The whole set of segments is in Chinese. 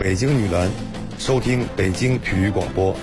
北京女篮，收听北京体育广播。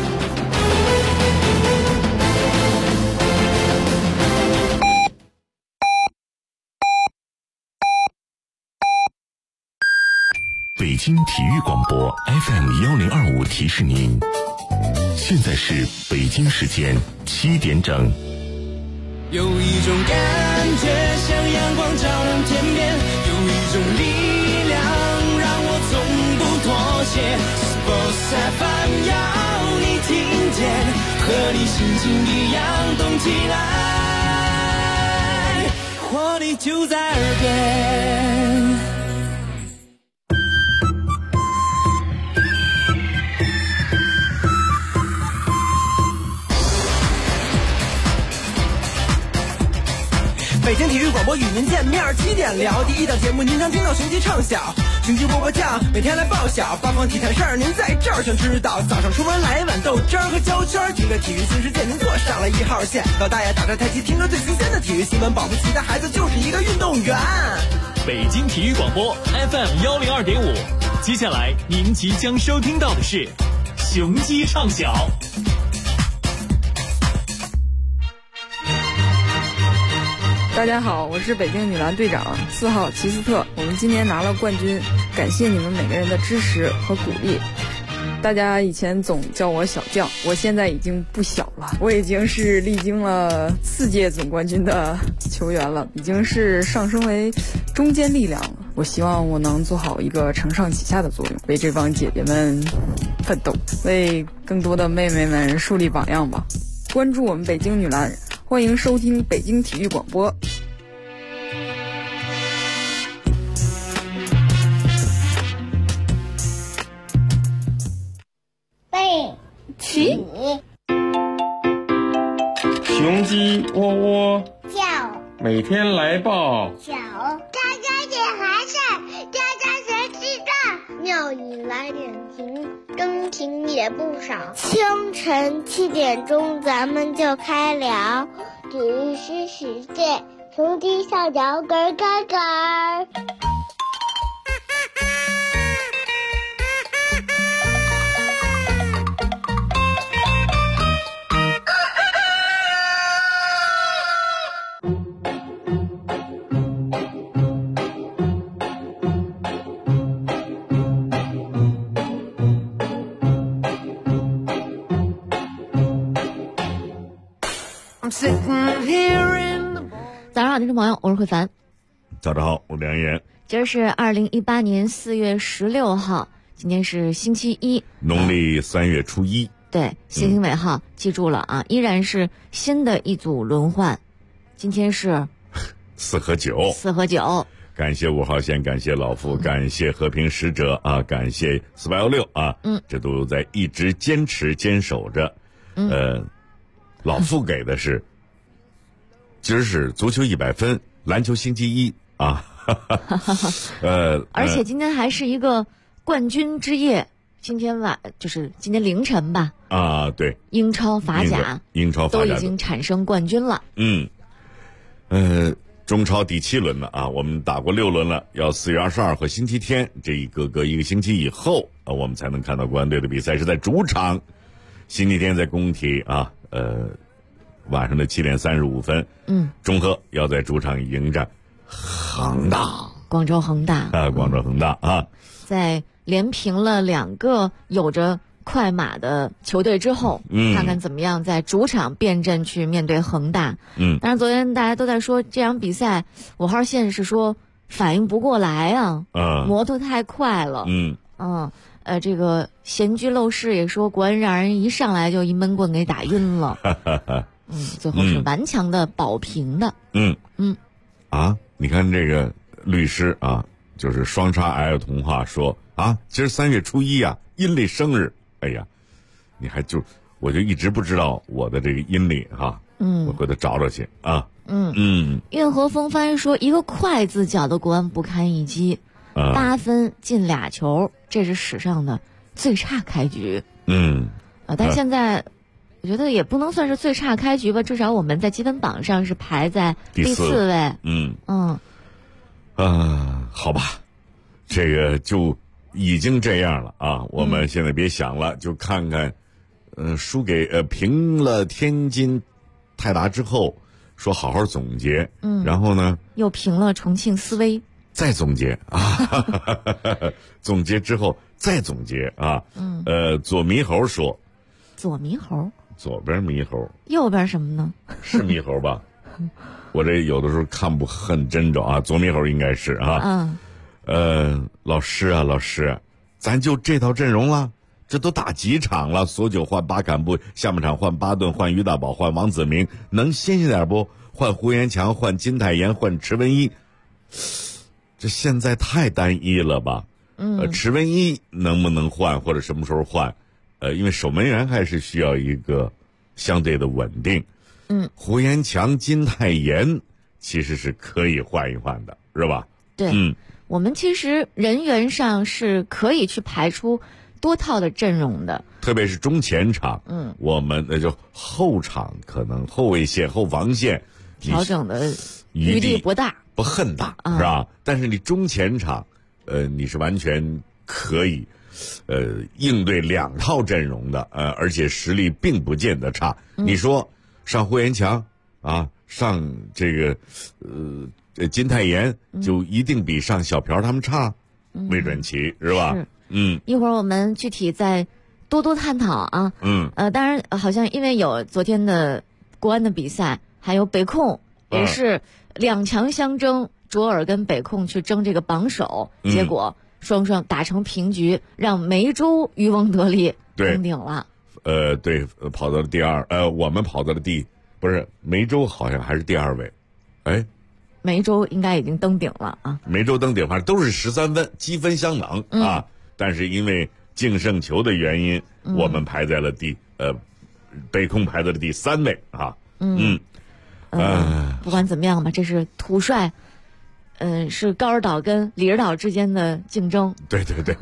北京体育广播 FM1025 提示您，现在是北京时间7点整。 有一种感觉像阳光照亮天边，有一种力量让我从不妥协。Sports FM 要你听见，和你心情一样动起来，活力就在耳边。北京体育广播与您见面，7点聊第一档节目，您常听到雄鸡唱晓，雄鸡播报酱每天来报晓，八方体坛事儿您在这儿全知道。早上出门来一碗豆汁儿和焦圈，听个体育新世界，您坐上了1号线。老大爷打着太极，听着最新鲜的体育新闻，保不齐的孩子就是一个运动员。 北京体育广播 FM102.5，接下来您即将收听到的是雄鸡唱晓。 大家好，我是北京女篮队长4号齐斯特，我们今年拿了冠军，感谢你们每个人的支持和鼓励。大家以前总叫我小将，我现在已经不小了，我已经是历经了4届总冠军的球员了，已经是上升为中坚力量了。我希望我能做好一个承上启下的作用，为这帮姐姐们奋斗，为更多的妹妹们树立榜样吧。关注我们北京女篮，欢迎收听北京体育广播。 背起雄鸡喔喔叫， 每天来报小家家点孩子，家家谁知道？庙里来点情，真情也不少。清晨7点钟，咱们就开聊体育新世界，雄鸡校鸟咯咯咯。 早上好，听众朋友，我是慧凡。 早上好，我梁岩。 今儿是2018年4月16号，今天是星期一， 农历3月初1。 对，星星尾号，记住了啊，依然是新的一组轮换。今天是 4和9。感谢5号线，感谢老傅，感谢和平使者啊，感谢4816啊，这都在一直坚持坚守着。老傅给的是今儿是足球100分，篮球星期一啊。 而且今天还是一个冠军之夜，今天凌晨吧。啊，对，英超法甲都已经产生冠军了。 中超第7轮了啊，我们打过6轮了，要4月22和星期天这隔一个星期以后啊，我们才能看到国安队的比赛，是在主场。星期天在工体啊，晚上的7点35分，中赫要在主场迎战恒大， 广州恒大啊， 在连平了2个有着快马的球队之后，看看怎么样在主场变阵去面对恒大。当然昨天大家都在说这场比赛，5号线是说反应不过来啊，摩托太快了。这个闲居陋室也说国安让人一上来就一闷棍给打晕了。最后是顽强的保平的。 你看这个律师啊，就是双叉 L 童话说啊，今儿3月初1啊，阴历生日。哎呀，我就一直不知道我的这个阴历哈。我回头找找去啊。 运河风帆说一个快字角的国安不堪一击，8分进2球，这是史上的最差开局。但是现在我觉得也不能算是最差开局吧，至少我们在积分榜上是排在第4位。 好吧，这个就已经这样了啊！我们现在别想了，就看看，输给平了天津泰达之后，说好好总结，然后呢， 又平了重庆斯威， 再总结啊，总结之后再总结啊，左猕猴说， 左猕猴， 左边猕猴， 右边什么呢？ 是猕猴吧？我这有的时候看不很真着啊，左猕猴应该是啊。老师啊，老师，咱就这套阵容了，这都打几场了？索九换巴坎布，下半场换巴顿，换于大宝，换王子明，能新鲜点不？换胡延强，换金泰妍，换池文一，这现在太单一了吧？池文一能不能换，或者什么时候换？因为守门员还是需要一个相对的稳定。胡延强、金泰妍其实是可以换一换的，是吧？ 对，我们其实人员上是可以去排出多套的阵容的， 特别是中前场，我们那就后场可能后卫线、后防线调整的余地不大， 不很大，是吧？但是你中前场，你是完全可以，应对两套阵容的，而且实力并不见得差。你说上胡延强啊，上这个金泰妍就一定比上小朴他们差？未准其是吧？ 一会儿我们具体再多多探讨啊。当然好像因为有昨天的国安的比赛，还有北控也是两强相争，卓尔跟北控去争这个榜首，结果双双打成平局，让梅州渔翁得利登顶了。 对，跑到了第二，我们跑到了不是梅州好像还是第2位， 梅州应该已经登顶了啊。 梅州登顶，反正都是13分，积分相等啊。但是因为净胜球的原因，我们排在了北控排在了第3位啊。 不管怎么样吧，这是土帅，是高尔岛跟里尔岛之间的竞争。 对，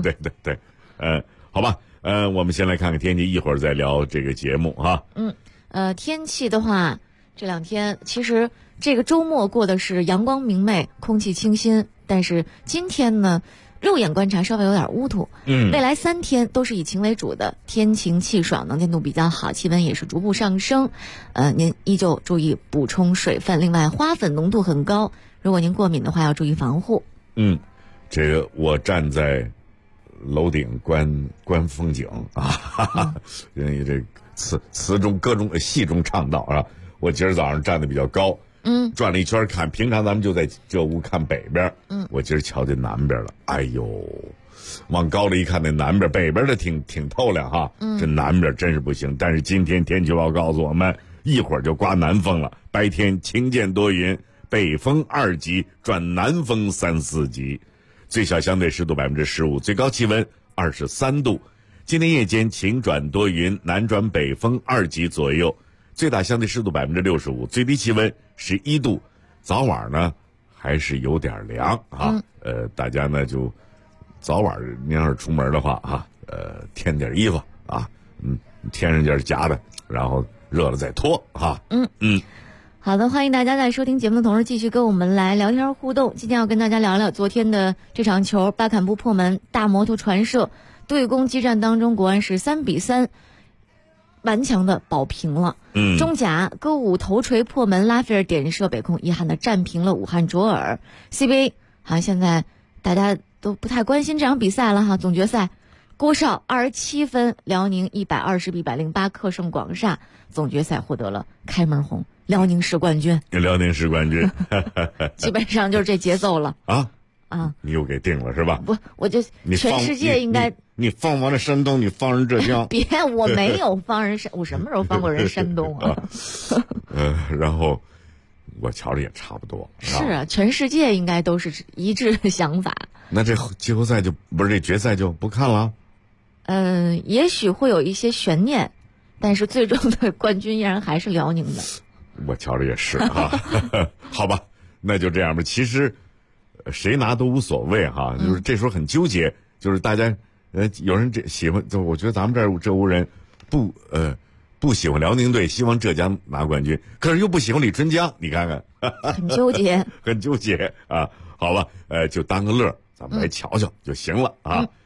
好吧。我们先来看看天气，一会儿再聊这个节目啊。 天气的话，这2天其实这个周末过的是阳光明媚，空气清新，但是今天呢，肉眼观察稍微有点乌土。未来3天都是以晴为主的，天晴气爽，能见度比较好，气温也是逐步上升。您依旧注意补充水分，另外花粉浓度很高，如果您过敏的话要注意防护。 这个我站在楼顶观风景啊，因为这词中歌中戏中唱到啊，我今儿早上站得比较高，转了一圈看，平常咱们就在这屋看北边，我今儿瞧见南边了，哎呦，往高了一看，那南边北边的挺透亮哈，这南边真是不行。但是今天天气预报告诉我们，一会儿就刮南风了，白天晴间多云，北风2级转南风3、4级。最小相对湿度15%，最高气温23度。今天夜间晴转多云，南转北风2级左右，最大相对湿度65%，最低气温11度。早晚呢还是有点凉啊。大家呢就早晚您要是出门的话啊，添点衣服啊，添上件夹的，然后热了再脱哈。 好的，欢迎大家在收听节目的同时继续跟我们来聊天互动。今天要跟大家聊聊昨天的这场球，巴坎布破门，大摩托传射对攻激战当中，国安是3-3顽强的保平了。中甲歌舞头锤破门，拉斐尔点射，北控遗憾的战平了武汉卓尔。CBA 好像现在大家都不太关心这场比赛了哈，总决赛郭少27分，辽宁120-108克胜广厦，总决赛获得了开门红，辽宁市冠军。基本上就是这节奏了啊！ 你又给定了是吧？ 不，我就全世界应该你放完了山东，你放人浙江。 别，我没有放人我什么时候放过人山东啊？ 然后我瞧着也差不多。 是啊，全世界应该都是一致的想法。 那这季后赛这决赛就不看了？ 也许会有一些悬念，但是最终的冠军依然还是辽宁的。 我瞧着也是啊。好吧，那就这样吧。其实谁拿都无所谓哈，就是这时候很纠结，就是大家有人喜欢，就我觉得咱们这屋人不喜欢辽宁队，希望浙江拿冠军，可是又不喜欢李春江，你看看， 很纠结， 很纠结啊。好吧，就当个乐，咱们来瞧瞧就行了啊。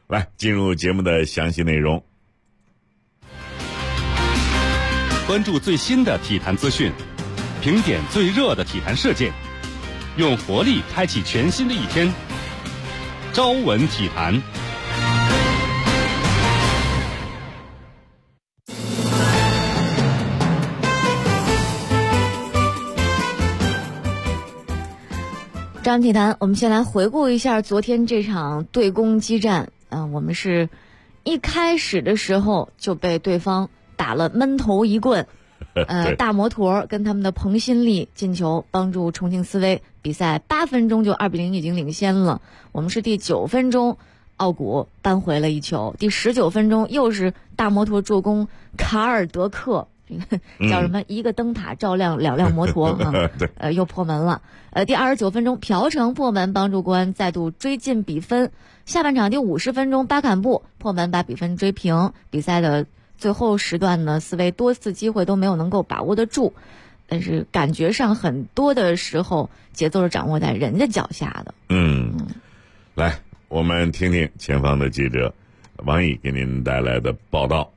来，进入节目的详细内容。 关注最新的体坛资讯，评点最热的体坛事件，用活力开启全新的一天。朝闻体坛。 朝闻体坛，我们先来回顾一下昨天这场对攻激战。我们是一开始的时候就被对方打了闷头一棍。大摩托跟他们的彭新立进球，帮助重庆斯威比赛8分钟就2-0已经领先了。我们是第9分钟，奥古扳回了一球，第19分钟又是大摩托助攻卡尔德克，叫什么一个灯塔照亮2辆摩托又破门了。第29分钟朴成破门，帮助国安再度追进比分。下半场第50分钟巴坎布破门把比分追平。比赛的最后时段呢，斯威多次机会都没有能够把握得住，但是感觉上很多的时候节奏是掌握在人家脚下的。 来，我们听听前方的记者王毅给您带来的报道。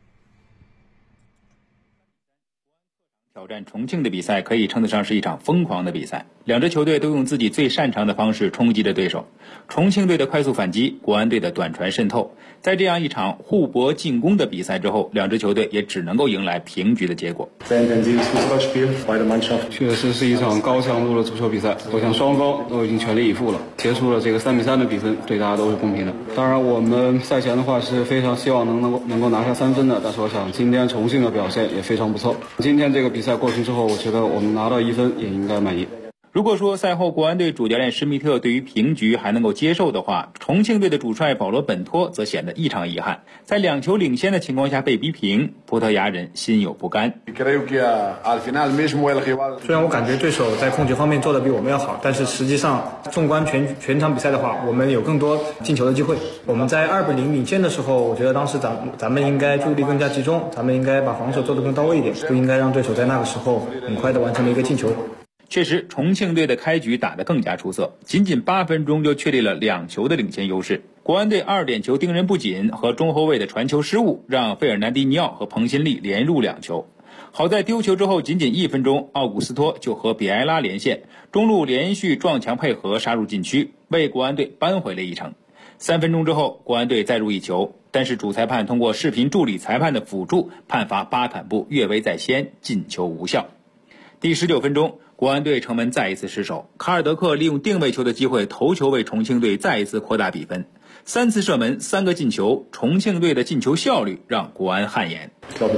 挑战重庆的比赛可以称得上是一场疯狂的比赛，两支球队都用自己最擅长的方式冲击着对手。重庆队的快速反击，国安队的短传渗透，在这样一场互搏进攻的比赛之后，两支球队也只能够迎来平局的结果。 确实是一场高强度的足球比赛，我想双方都已经全力以赴了，结束了这个3-3的比分，对大家都是公平的。当然我们赛前的话是非常希望能够拿下3分的，但是我想今天重庆的表现也非常不错。今天这个比赛过去之后，我觉得我们拿到1分也应该满意。 如果说赛后国安队主教练施密特对于平局还能够接受的话，重庆队的主帅保罗本托则显得异常遗憾，在2球领先的情况下被逼平，葡萄牙人心有不甘。 虽然我感觉对手在控球方面做得比我们要好，但是实际上纵观全场比赛的话，我们有更多进球的机会。我们在2-0领先的时候，我觉得当时咱们应该注意力更加集中，咱们应该把防守做得更到位一点，不应该让对手在那个时候很快的完成了一个进球。 确实，重庆队的开局打得更加出色，仅仅8分钟就确立了2球的领先优势。国安队2点球盯人不紧和中后卫的传球失误，让费尔南迪尼奥和彭新立连入2球。好在丢球之后仅仅1分钟，奥古斯托就和比埃拉连线，中路连续撞墙配合杀入禁区，为国安队扳回了1城。3分钟之后，国安队再入1球，但是主裁判通过视频助理裁判的辅助，判罚巴坎布越位在先，进球无效。第19分钟，国安队城门再一次失守，卡尔德克利用定位球的机会头球为重庆队再一次扩大比分，3次射门3个进球，重庆队的进球效率让国安汗颜。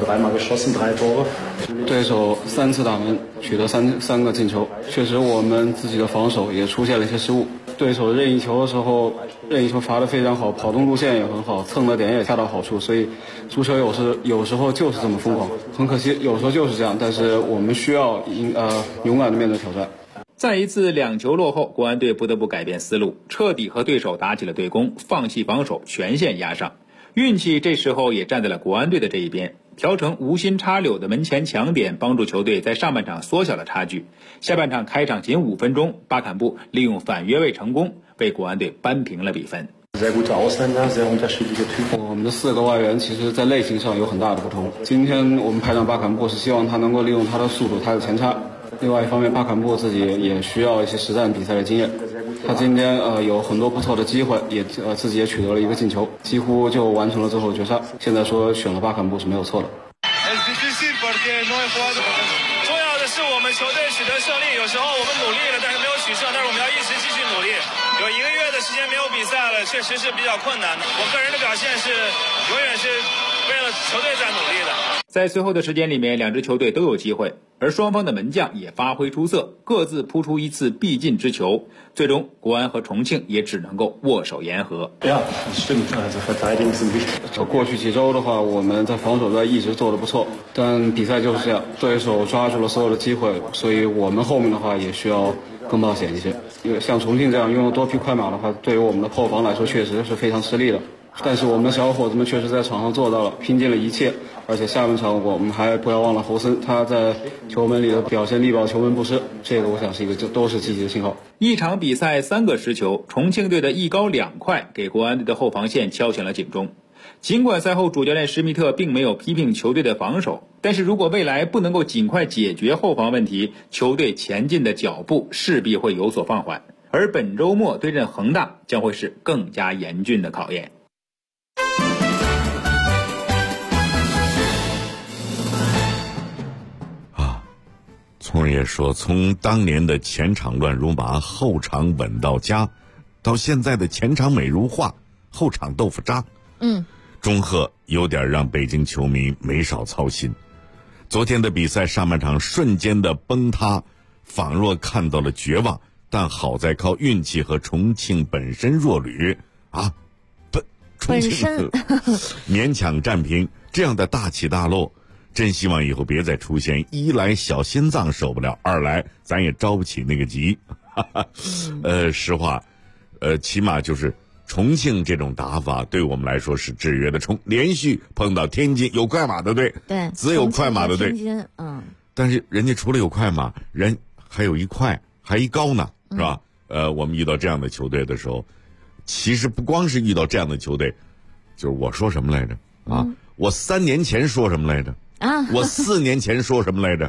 对手3次打门取得三个进球，确实我们自己的防守也出现了一些失误。对手任意球的时候，任意球罚得非常好，跑动路线也很好，蹭的点也恰到好处，所以足球有时候就是这么疯狂，很可惜有时候就是这样，但是我们需要勇敢的面对挑战。 再一次2球落后，国安队不得不改变思路，彻底和对手打起了对攻，放弃防守，全线压上。运气这时候也站在了国安队的这一边，朴成无心插柳的门前抢点帮助球队在上半场缩小了差距。下半场开场仅5分钟，巴坎布利用反越位成功，为国安队扳平了比分。 我们的4个外援其实在类型上有很大的不同。今天我们派上巴坎布是希望他能够利用他的速度，他的前插。另外一方面，巴坎布自己也需要一些实战比赛的经验。他今天有很多不错的机会，也自己也取得了1个进球，几乎就完成了最后绝杀。现在说选了巴坎布是没有错的。 重要的是我们球队取得胜利，有时候我们努力了，但是没有取胜，但是我们要一直继续努力。有1个月的时间没有比赛了，确实是比较困难的。我个人的表现是永远是为了球队在努力的。 在随后的时间里面，两支球队都有机会，而双方的门将也发挥出色，各自扑出1次必进之球。最终，国安和重庆也只能够握手言和。 过去几周的话，我们在防守端一直做得不错，但比赛就是这样，对手抓住了所有的机会，所以我们后面的话也需要更冒险一些。因为像重庆这样拥有多匹快马的话，对于我们的后防来说确实是非常吃力的。 但是我们的小伙子们确实在场上做到了，拼尽了一切。而且下半场我们还不要忘了侯森，他在球门里的表现力保球门不失，这个我想是一个都是积极的信号。 一场比赛3个失球，重庆队的一高2快给国安队的后防线敲响了警钟。尽管赛后主教练施密特并没有批评球队的防守，但是如果未来不能够尽快解决后防问题，球队前进的脚步势必会有所放缓。而本周末对阵恒大将会是更加严峻的考验。 聪儿也说，从当年的前场乱如麻，后场稳到家，到现在的前场美如画，后场豆腐渣。钟赫有点让北京球迷没少操心。昨天的比赛上半场瞬间的崩塌，仿若看到了绝望，但好在靠运气和重庆本身弱旅重庆勉强战平，这样的大起大落。真希望以后别再出现，一来小心脏受不了，二来咱也着不起那个急。实话，起码就是重庆这种打法对我们来说是制约的。连续碰到天津有快马的队， 对， 只有快马的队， 天津， 但是人家除了有快马，人还有一快，还一高呢，是吧？我们遇到这样的球队的时候，其实不光是遇到这样的球队，就是我说什么来着啊？我3年前说什么来着？我4年前说什么来着？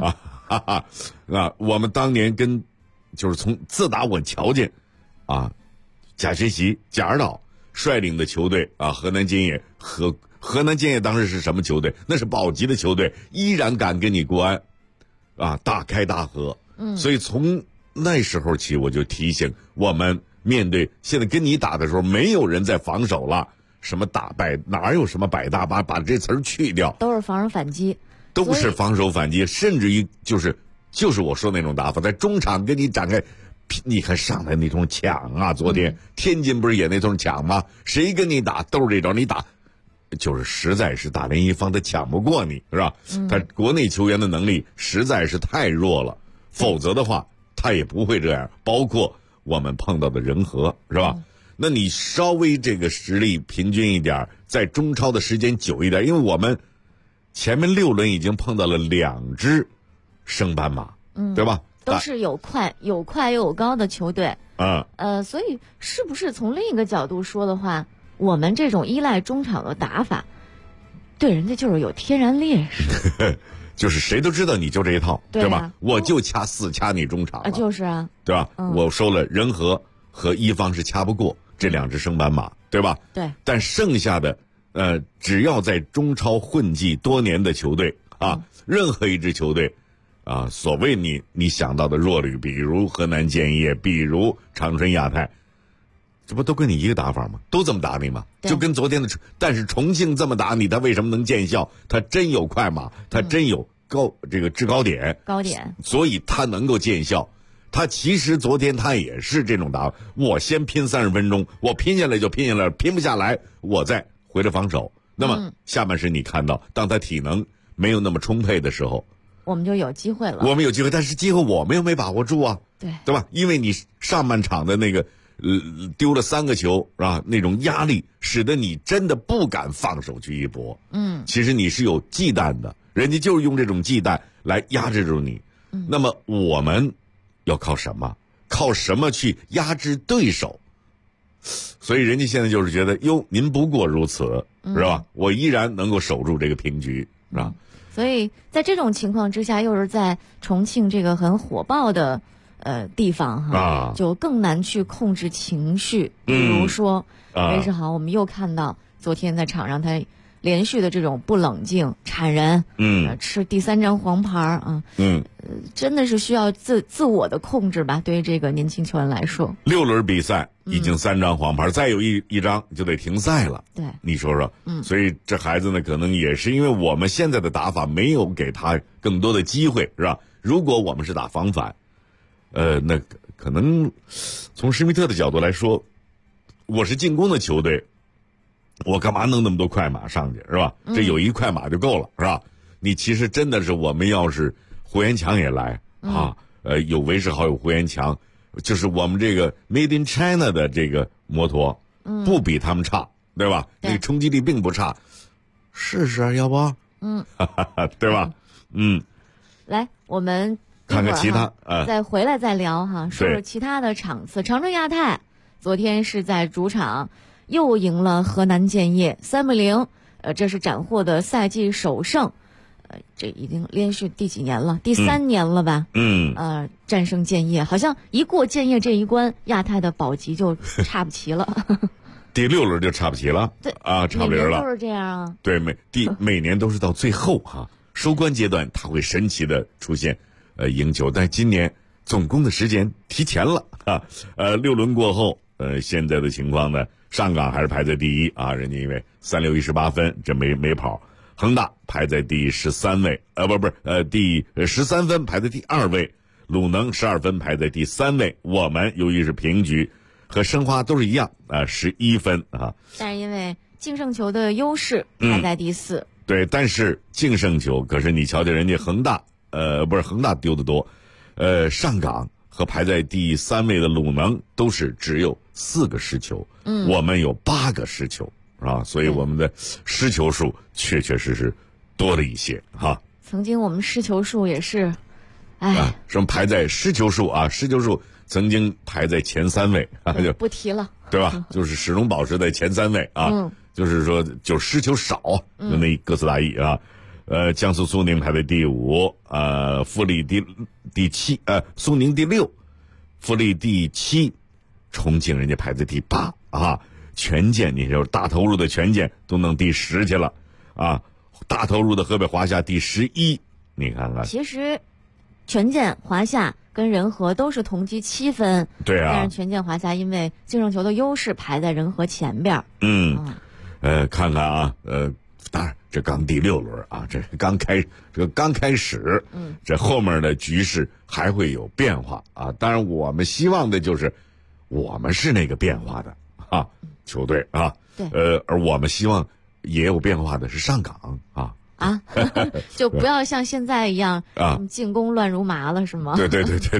我们当年就是自打我瞧见，贾学习、贾尔岛率领的球队河南建业和河南建业当时是什么球队？那是保级的球队，依然敢跟你国安大开大合。所以从那时候起，我就提醒我们，面对现在跟你打的时候，没有人在防守了。什么打败，哪有什么百大把这词儿去掉， 都是防守反击， 都是防守反击，甚至于就是我说那种打法，在中场跟你展开，你看上来那种抢昨天天津不是也那种抢吗？谁跟你打都是这种，你打就是实在是大连一方他抢不过你，是吧？他国内球员的能力实在是太弱了，否则的话他也不会这样。包括我们碰到的人和，是吧？那你稍微这个实力平均一点，在中超的时间久一点，因为我们前面6轮已经碰到了2支升班马，对吧？ 都是有快又有高的球队。所以是不是从另一个角度说的话，我们这种依赖中场的打法，对人家就是有天然劣势。 就是谁都知道你就这一套，对吧？我就掐你中场了， 就是对吧？我说了，人和一方是掐不过。这2支升班马，对吧？ 对。 但剩下的，只要在中超混迹多年的球队任何一支球队，所谓你想到的弱旅，比如河南建业，比如长春亚泰，这不都跟你一个打法吗？都这么打你吗？就跟昨天的，但是重庆这么打你，他为什么能见效？他真有快马，他真有制高点，所以他能够见效。他其实昨天他也是这种打法，我先拼30分钟，我拼下来就拼下来，拼不下来我再回来防守。那么下半时你看到，当他体能没有那么充沛的时候， 我们就有机会了。 我们有机会，但是机会我们又没把握住对吧？因为你上半场的那个丢了3个球那种压力使得你真的不敢放手去一搏。其实你是有忌惮的，人家就是用这种忌惮来压制住你。那么我们要靠什么？靠什么去压制对手？所以人家现在就是觉得，您不过如此，是吧？我依然能够守住这个平局，是吧？ 所以在这种情况之下，又是在重庆这个很火爆的地方就更难去控制情绪。比如说韦世豪，我们又看到昨天在场上他连续的这种不冷静、铲人，吃第3张黄牌真的是需要自我的控制吧？对于这个年轻球员来说 ，6轮比赛已经3张黄牌，再有一张就得停赛了。 对， 你说说，所以这孩子呢，可能也是因为我们现在的打法没有给他更多的机会，是吧？如果我们是打防反，那可能从施密特的角度来说，我是进攻的球队。我干嘛弄那么多快马上去，是吧？这有一快马就够了，是吧？你其实真的是，我们要是胡延强也来有韦世豪，有胡延强，就是我们这个 Made in China 的这个摩托，不比他们差对吧？那个冲击力并不差，试试要不？对吧？ 来，我们看看其他再回来再聊哈，说说其他的场次。长春亚泰昨天是在主场又赢了河南建业3-0，这是斩获的赛季首胜。这已经连续第几年了？第3年了吧？战胜建业，好像一过建业这一关，亚泰的保级就差不齐了。 第6轮就差不齐了。 对啊，差不离了。 每年都是这样啊。 对，每年都是到最后收官阶段，它会神奇的出现赢球，但今年总共的时间提前了6轮过后，现在的情况呢，上港还是排在第1啊，人家因为36-18分，这没跑。恒大排在第13位，第13分排在第2位，鲁能12分排在第3位，我们由于是平局，和申花都是一样11分啊。 但是因为净胜球的优势排在第4。 对，但是净胜球，可是你瞧瞧人家恒大，恒大丢得多，上港和排在第3位的鲁能都是只有4个失球，我们有8个失球。所以我们的失球数确实多了一些曾经我们失球数也是， 什么排在失球数失球数曾经排在前3位就不提了， 对吧？就是始终保持在前3位就是说就失球少，就那哥斯达黎江苏苏宁排在第5，富力第7，苏宁第6，富力第7，重庆人家排在第8权健，你就是大投入的权健都弄第10去了大投入的河北华夏第11，你看看。 其实权健、华夏跟人和都是同积7分， 对啊， 但是权健、华夏因为净胜球的优势排在人和前边。 看看当然这刚第6轮这刚开始，这后面的局势还会有变化当然我们希望的就是我们是那个变化的球队对， 而我们希望也有变化的是上港就不要像现在一样进攻乱如麻了，是吗？ 对。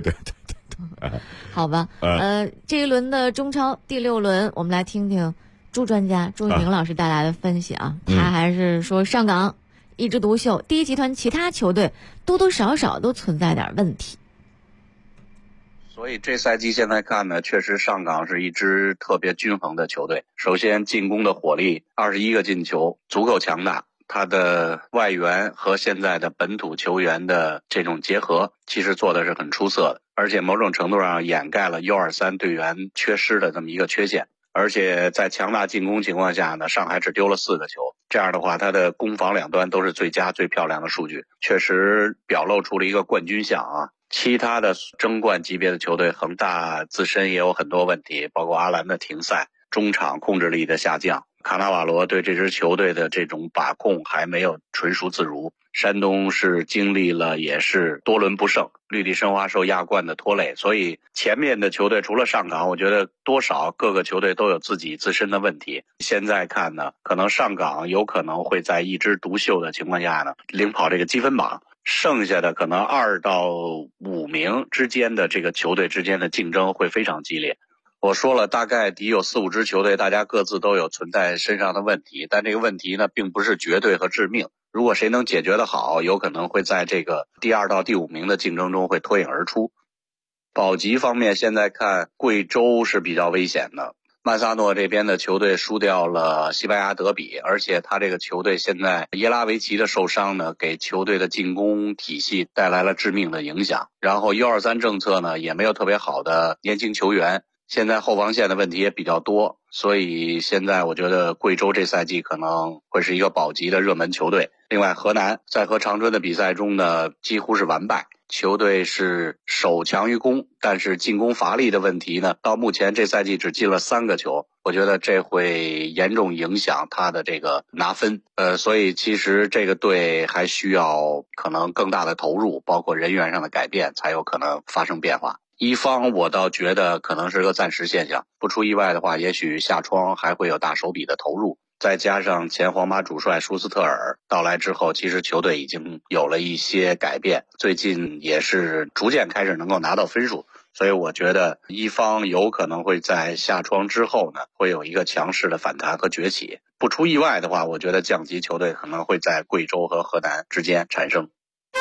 好吧，这一轮的中超第6轮，我们来听听朱专家朱一鸣老师带来的分析他还是说上港一枝独秀，第一集团其他球队多多少少都存在点问题。 所以这赛季现在看呢，确实上港是一支特别均衡的球队。首先进攻的火力，21个进球，足够强大。他的外援和现在的本土球员的这种结合，其实做的是很出色的，而且某种程度上掩盖了U23队员缺失的这么一个缺陷。而且在强大进攻情况下呢，上海只丢了4个球，这样的话他的攻防两端都是最佳最漂亮的数据，确实表露出了一个冠军相其他的争冠级别的球队，恒大自身也有很多问题，包括阿兰的停赛，中场控制力的下降，卡纳瓦罗对这支球队的这种把控还没有纯熟自如。山东是经历了也是多轮不胜，绿地申花受亚冠的拖累，所以前面的球队除了上港，我觉得多少各个球队都有自己自身的问题。现在看呢，可能上港有可能会在一枝独秀的情况下呢，领跑这个积分榜，剩下的可能2到5名之间的这个球队之间的竞争会非常激烈。我说了，大概得有4-5支球队，大家各自都有存在身上的问题，但这个问题呢，并不是绝对和致命。如果谁能解决得好，有可能会在这个第2到第5名的竞争中会脱颖而出。保级方面，现在看贵州是比较危险的。曼萨诺这边的球队输掉了西班牙德比，而且他这个球队现在耶拉维奇的受伤呢，给球队的进攻体系带来了致命的影响。然后 U23 政策呢，也没有特别好的年轻球员，现在后防线的问题也比较多，所以现在我觉得贵州这赛季可能会是一个保级的热门球队。另外河南在和长春的比赛中呢，几乎是完败，球队是守强于攻，但是进攻乏力的问题呢，到目前这赛季只进了3个球，我觉得这会严重影响他的这个拿分。所以其实这个队还需要可能更大的投入，包括人员上的改变，才有可能发生变化。一方我倒觉得可能是个暂时现象，不出意外的话，也许下窗还会有大手笔的投入。再加上前皇马主帅舒斯特尔到来之后，其实球队已经有了一些改变，最近也是逐渐开始能够拿到分数， 所以我觉得一方有可能会在下窗之后呢，会有一个强势的反弹和崛起。不出意外的话，我觉得降级球队可能会在贵州和河南之间产生。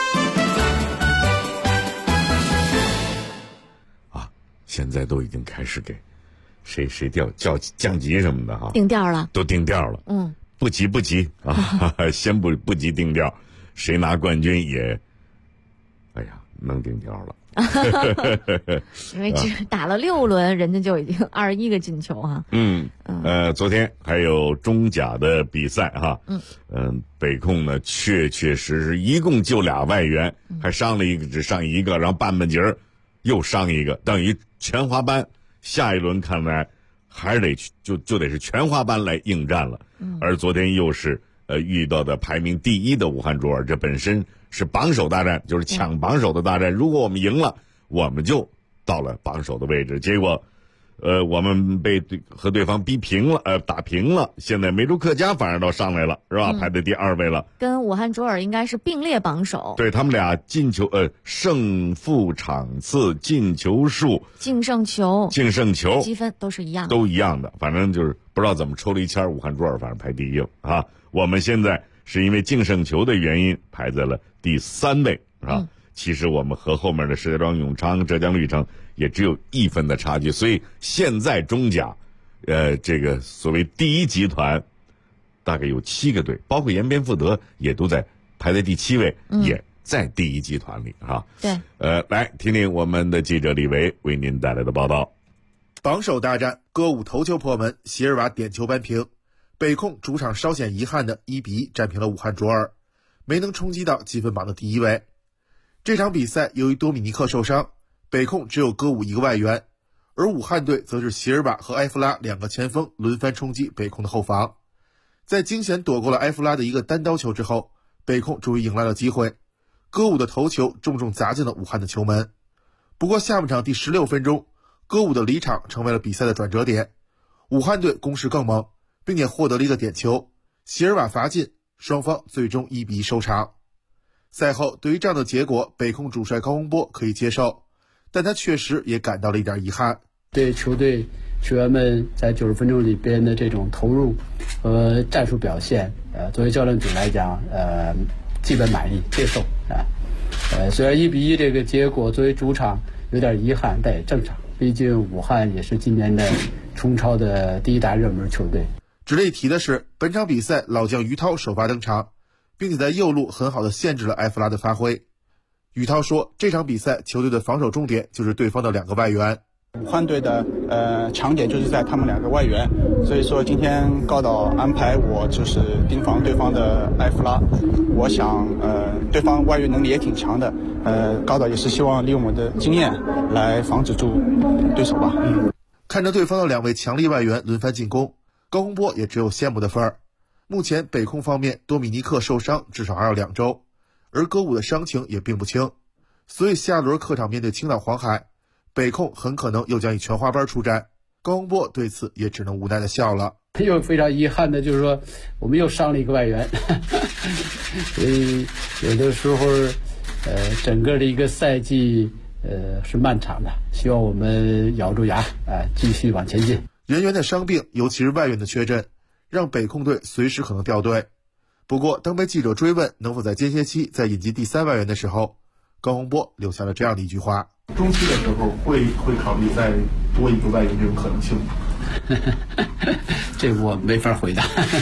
现在都已经开始给谁降级什么的哈， 定调了， 都定调了。不急啊，先不急定调，谁拿冠军也，哎呀，能定调了。 因为只打了6轮，人家就已经21个进球哈。 昨天还有中甲的比赛哈。北控呢确实一共就2外援，还伤了一个，只上一个，然后半截又伤一个，等于全华班下一轮看来还是得就得是全华班来应战了。而昨天又是遇到的排名第1的武汉卓尔，这本身是榜首大战，就是抢榜首的大战。如果我们赢了，我们就到了榜首的位置。结果我们被和对方打平了。现在梅州客家反而倒上来了，是吧？排在第2位了，跟武汉卓尔应该是并列榜首。 对，他们俩进球胜负场次、进球数、净胜球积分都是一样的，反正就是不知道怎么抽了一签，武汉卓尔反正排第1啊。我们现在是因为净胜球的原因排在了第3位啊。其实我们和后面的石家庄永昌、浙江绿城也只有1分的差距，所以现在中甲，这个所谓第1集团，大概有7个队，包括延边富德也都在排在第7位，也在第1集团里啊。 对， 来听听我们的记者李维为您带来的报道。 榜首大战，歌舞头球破门，席尔瓦点球扳平。北控主场稍显遗憾的1-1战平了武汉卓尔，没能冲击到积分榜的第1位。这场比赛由于多米尼克受伤，北控只有歌舞1个外援，而武汉队则是席尔瓦和埃弗拉2个前锋轮番冲击北控的后防。在惊险躲过了埃弗拉的一个单刀球之后，北控终于迎来了机会，歌舞的头球重重砸进了武汉的球门。不过下半场第16分钟，歌舞的离场成为了比赛的转折点，武汉队攻势更猛，并且获得了一个点球，席尔瓦罚进，双方最终1-1收场。赛后，对于这样的结果，北控主帅高洪波可以接受，但他确实也感到了一点遗憾。 对球队球员们在90分钟里边的这种投入和战术表现，作为教练组来讲，基本满意接受啊。虽然1-1这个结果作为主场有点遗憾，但也正常，毕竟武汉也是今年的冲超的第1大热门球队。 值得一提的是，本场比赛老将于涛首发登场，并且在右路很好的限制了埃弗拉的发挥。于涛说，这场比赛球队的防守重点就是对方的2个外援。 武汉队的强点就是在他们2个外援，所以说今天高导安排我就是盯防对方的埃弗拉。我想对方外援能力也挺强的，高导也是希望利用我的经验来防止住对手吧。 看着对方的2位强力外援轮番进攻，高洪波也只有羡慕的份儿。目前北控方面，多米尼克受伤至少还要2周，而歌舞的伤情也并不轻，所以下轮客场面对青岛黄海，北控很可能又将以全华班出战。高洪波对此也只能无奈的笑了。 又非常遗憾的就是说，我们又伤了一个外援，所以有的时候，整个的一个赛季，是漫长的，希望我们咬住牙，继续往前进。 人员的伤病，尤其是外援的缺阵，让北控队随时可能掉队。不过，当被记者追问能否在间歇期再引进第3外援的时候，高洪波留下了这样的一句话： 中期的时候会考虑再多一个外援这种可能性吗？ 这我没法回答。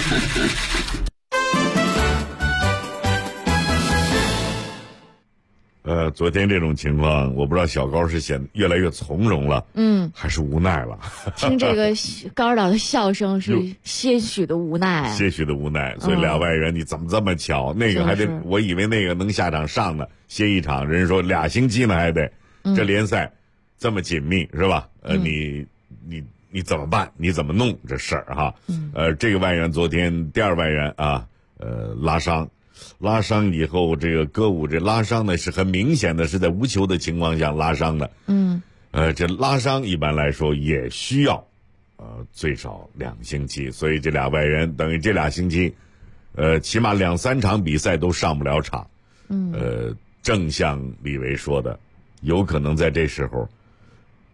昨天这种情况，我不知道小高是显得越来越从容了，还是无奈了。 听这个高导的笑声是些许的无奈， 些许的无奈。所以2外援你怎么这么巧？那个还得，我以为那个能下场上呢，歇一场，人说2星期呢还得，这联赛这么紧密是吧？你怎么办？你怎么弄这事儿哈？这个外援昨天第2外援啊，拉伤以后，这个歌舞这拉伤呢是很明显的，是在无球的情况下拉伤的。这拉伤一般来说也需要最少2星期，所以这2外援等于这2星期，起码2-3场比赛都上不了场。正像李维说的，有可能在这时候，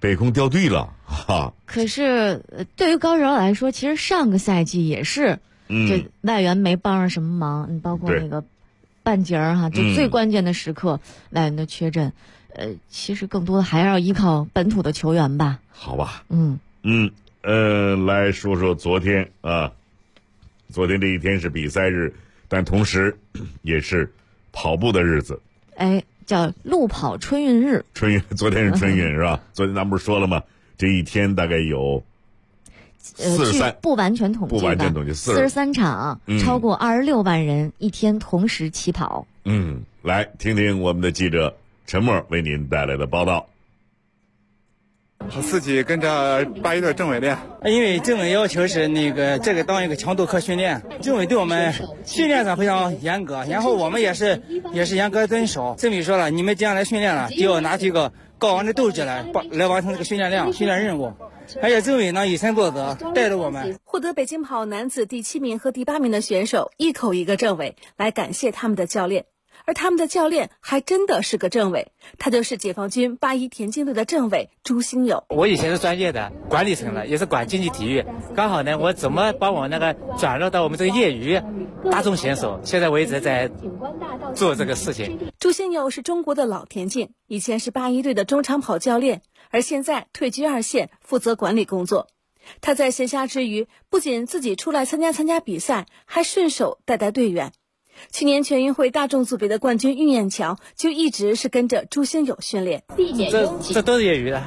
北控掉队了哈。 可是对于高绕来说，其实上个赛季也是，这外援没帮上什么忙，包括那个半截儿哈，就最关键的时刻外援的缺阵，其实更多的还要依靠本土的球员吧。 好吧，来说说昨天啊，昨天这一天是比赛日，但同时也是跑步的日子。 叫路跑春运日。 昨天是春运是吧？昨天咱们不是说了吗？这一天大概有43， 不完全统计，43场，超过26万人一天同时起跑。 来听听我们的记者陈默为您带来的报道。 我自己跟着8一队政委练， 因为政委要求是这个当一个强度课训练，政委对我们训练上非常严格，然后我们也是严格遵守。政委说了，你们既然来训练了，就要拿出一个高昂的斗志来完成这个训练量、训练任务。而且政委呢以身作则，带着我们。 获得北京跑男子第7名和第8名的选手一口一个政委来感谢他们的教练。而他们的教练还真的是个政委，他就是解放军81田径队的政委朱兴友。 我以前是专业的管理层的，也是管竞技体育，刚好呢，我怎么把我转入到我们这个业余大众选手，现在我一直在做这个事情。 朱兴友是中国的老田径，以前是81队的中长跑教练，而现在退居2线，负责管理工作。他在闲暇之余，不仅自己出来参加比赛，还顺手带队员。去年全运会大众组别的冠军运雁桥就一直是跟着朱兴友训练。 这都是业余的，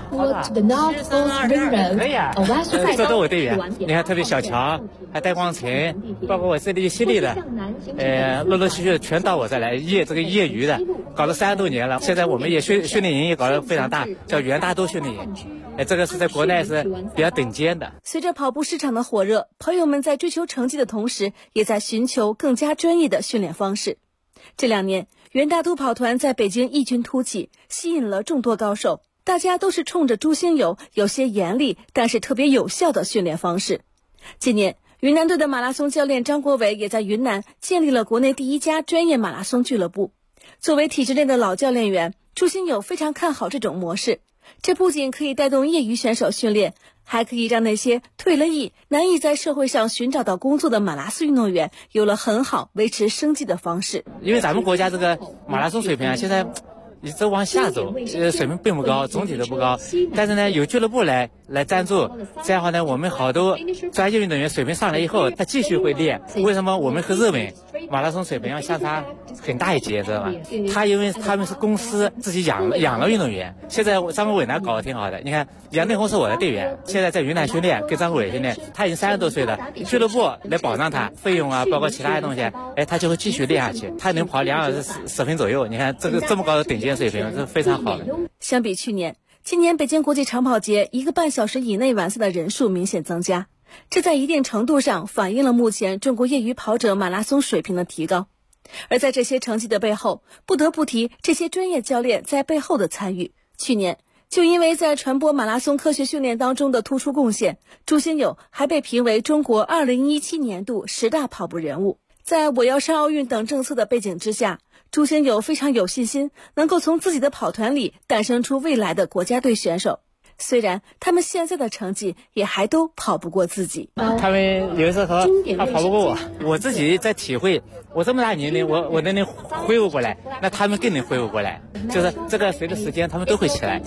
可以啊，这都我队员。你看，特别小乔，还戴光晨，包括我这里系列的，陆陆续续全到我这来这个业余的，搞了30多年了。现在我们也训练营也搞得非常大，叫元大都训练营。这个是在国内是比较顶尖的。 随着跑步市场的火热，朋友们在追求成绩的同时，也在寻求更加专业的训练方式。这2年，元大都跑团在北京异军突起，吸引了众多高手。大家都是冲着朱兴友有些严厉，但是特别有效的训练方式。今年，云南队的马拉松教练张国伟也在云南建立了国内第1家专业马拉松俱乐部。作为体制内的老教练员，朱兴友非常看好这种模式。这不仅可以带动业余选手训练，还可以让那些退了役、难以在社会上寻找到工作的马拉松运动员有了很好维持生计的方式。 因为咱们国家这个马拉松水平现在一直往下走，水平并不高，总体都不高。但是呢，有俱乐部来赞助，这样的话呢，我们好多专业运动员水平上来以后，他继续会练。为什么我们和日本马拉松水平要相差很大一截，知道吗？因为他们是公司自己养了运动员。现在张国伟呢搞得挺好的，你看杨定宏是我的队员，现在在云南训练，跟张国伟训练，他已经30多岁了，俱乐部来保障他费用啊，包括其他的东西，他就会继续练下去，他能跑2小时10分左右。你看这么高的顶尖水平是非常好的。 相比去年，今年北京国际长跑节1个半小时以内完赛的人数明显增加，这在一定程度上反映了目前中国业余跑者马拉松水平的提高。而在这些成绩的背后，不得不提这些专业教练在背后的参与。去年，就因为在传播马拉松科学训练当中的突出贡献，朱兴友还被评为中国2017年度10大跑步人物。在我要上奥运等政策的背景之下，朱兴友非常有信心，能够从自己的跑团里诞生出未来的国家队选手。虽然他们现在的成绩也还都跑不过自己， 他们有时候他跑不过我，我自己在体会，我这么大年龄，我能恢复过来，那他们更能恢复过来，就是这个随着时间他们都会起来。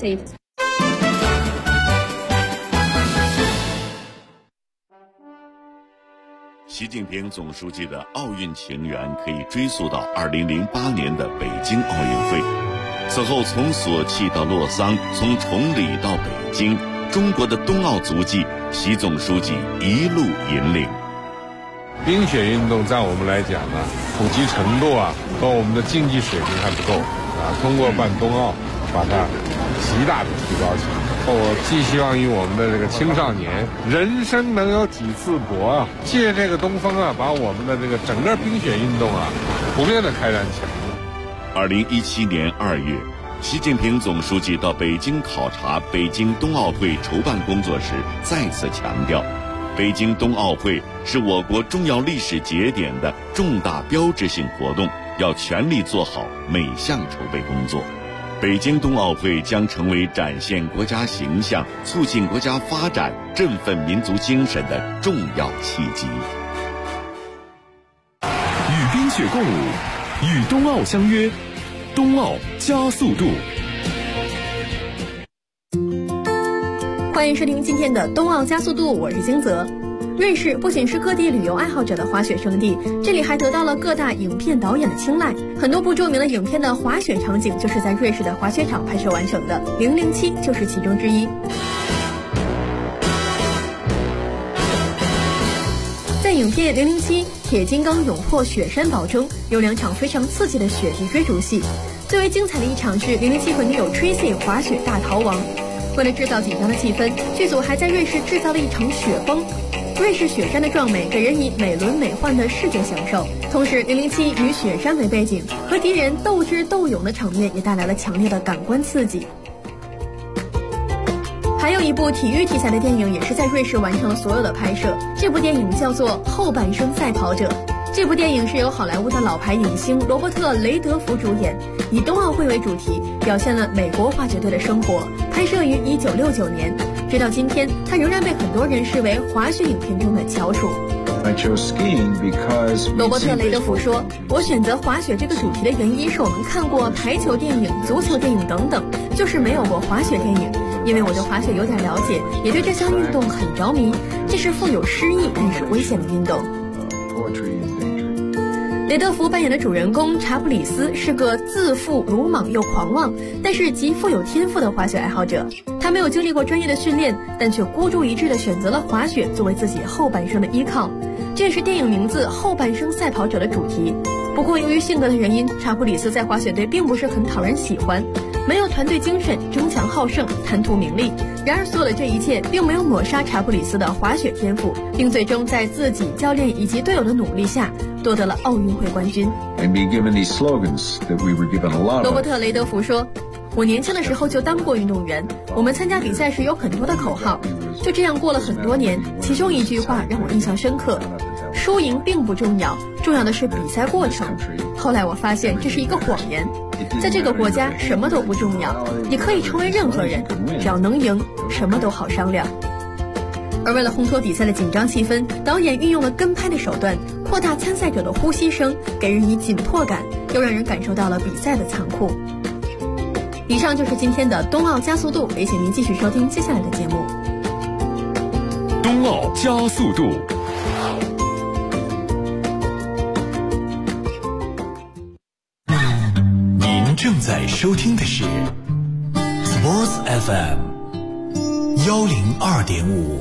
习近平总书记的奥运情缘可以追溯到2008年的北京奥运会。此后从索契到洛桑，从崇礼到北京，中国的冬奥足迹，习总书记一路引领。 冰雪运动在我们来讲呢，普及程度和我们的竞技水平还不够通过办冬奥，把它极大的提高起来。我寄希望于我们的这个青少年，人生能有几次搏借这个东风把我们的这个整个冰雪运动普遍的开展起来。 2017年2月，习近平总书记到北京考察北京冬奥会筹办工作时，再次强调，北京冬奥会是我国重要历史节点的重大标志性活动，要全力做好每项筹备工作。 北京冬奥会将成为展现国家形象、促进国家发展、振奋民族精神的重要契机。 与冰雪共舞，与冬奥相约，冬奥加速度。 欢迎收听今天的冬奥加速度，我是金泽。瑞士不仅是各地旅游爱好者的滑雪胜地，这里还得到了各大影片导演的青睐。很多部著名的影片的滑雪场景就是在瑞士的滑雪场拍摄完成的，《007》就是其中之一。在影片《007：铁金刚勇破雪山堡》中，有2场非常刺激的雪地追逐戏。最为精彩的一场是007和女友 Tracy 滑雪大逃亡。为了制造紧张的气氛，剧组还在瑞士制造了一场雪崩。瑞士雪山的壮美给人以美轮美奂的视觉享受，同时007以雪山为背景，和敌人斗智斗勇的场面也带来了强烈的感官刺激。还有一部体育题材的电影也是在瑞士完成了所有的拍摄，这部电影叫做《后半生赛跑者》。这部电影是由好莱坞的老牌影星罗伯特·雷德福主演，以冬奥会为主题，表现了美国滑雪队的生活，拍摄于1969年。直到今天，它仍然被很多人视为滑雪影片中的翘楚。罗伯特·雷德福说：“我选择滑雪这个主题的原因是我们看过排球电影、足球电影等等，就是没有过滑雪电影。因为我对滑雪有点了解，也对这项运动很着迷。这是富有诗意但是危险的运动。”雷德福扮演的主人公查普里斯是个自负、鲁莽又狂妄，但是极富有天赋的滑雪爱好者。他没有经历过专业的训练，但却孤注一掷地选择了滑雪作为自己后半生的依靠。这也是电影名字《后半生赛跑者》的主题。不过由于性格的原因，查普里斯在滑雪队并不是很讨人喜欢，没有团队精神，争强好胜，贪图名利。然而所有的这一切并没有抹杀查普里斯的滑雪天赋，并最终在自己、教练以及队友的努力下夺得了奥运会冠军。罗伯特·雷德福说：“我年轻的时候就当过运动员，我们参加比赛时有很多的口号，就这样过了很多年。其中一句话让我印象深刻：输赢并不重要，重要的是比赛过程。后来我发现这是一个谎言，在这个国家什么都不重要，你可以成为任何人，只要能赢，什么都好商量。”而为了烘托比赛的紧张气氛，导演运用了跟拍的手段，扩大参赛者的呼吸声，给人以紧迫感，又让人感受到了比赛的残酷。以上就是今天的冬奥加速度，也请您继续收听接下来的节目。 冬奥加速度。您正在收听的是 Sports FM 102.5。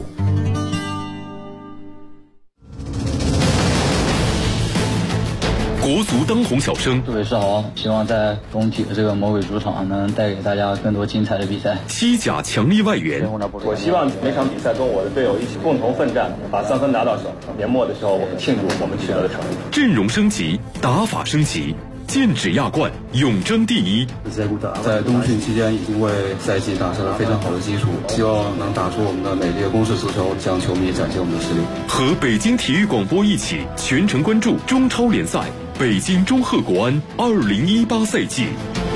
国足当红小生， 各位是好，希望在工体的这个魔鬼主场能带给大家更多精彩的比赛。 西甲强力外援， 我希望每场比赛跟我的队友一起共同奋战，把3分拿到手。年末的时候，我们庆祝我们取得的成绩。 阵容升级，打法升级，剑指亚冠，永争第一。 在冬训期间已经为赛季打下了非常好的基础，希望能打出我们的美丽的攻势足球，向球迷展现我们的实力。 和北京体育广播一起全程关注中超联赛北京中赫国安2018赛季。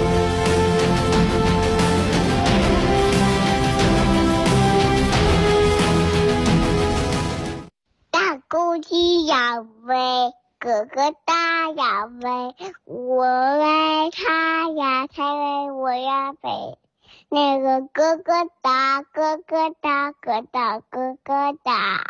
大公鸡要喂，哥哥大要喂，我喂他呀，他喂我呀喂。那个哥哥大，哥哥大，哥大，哥哥大。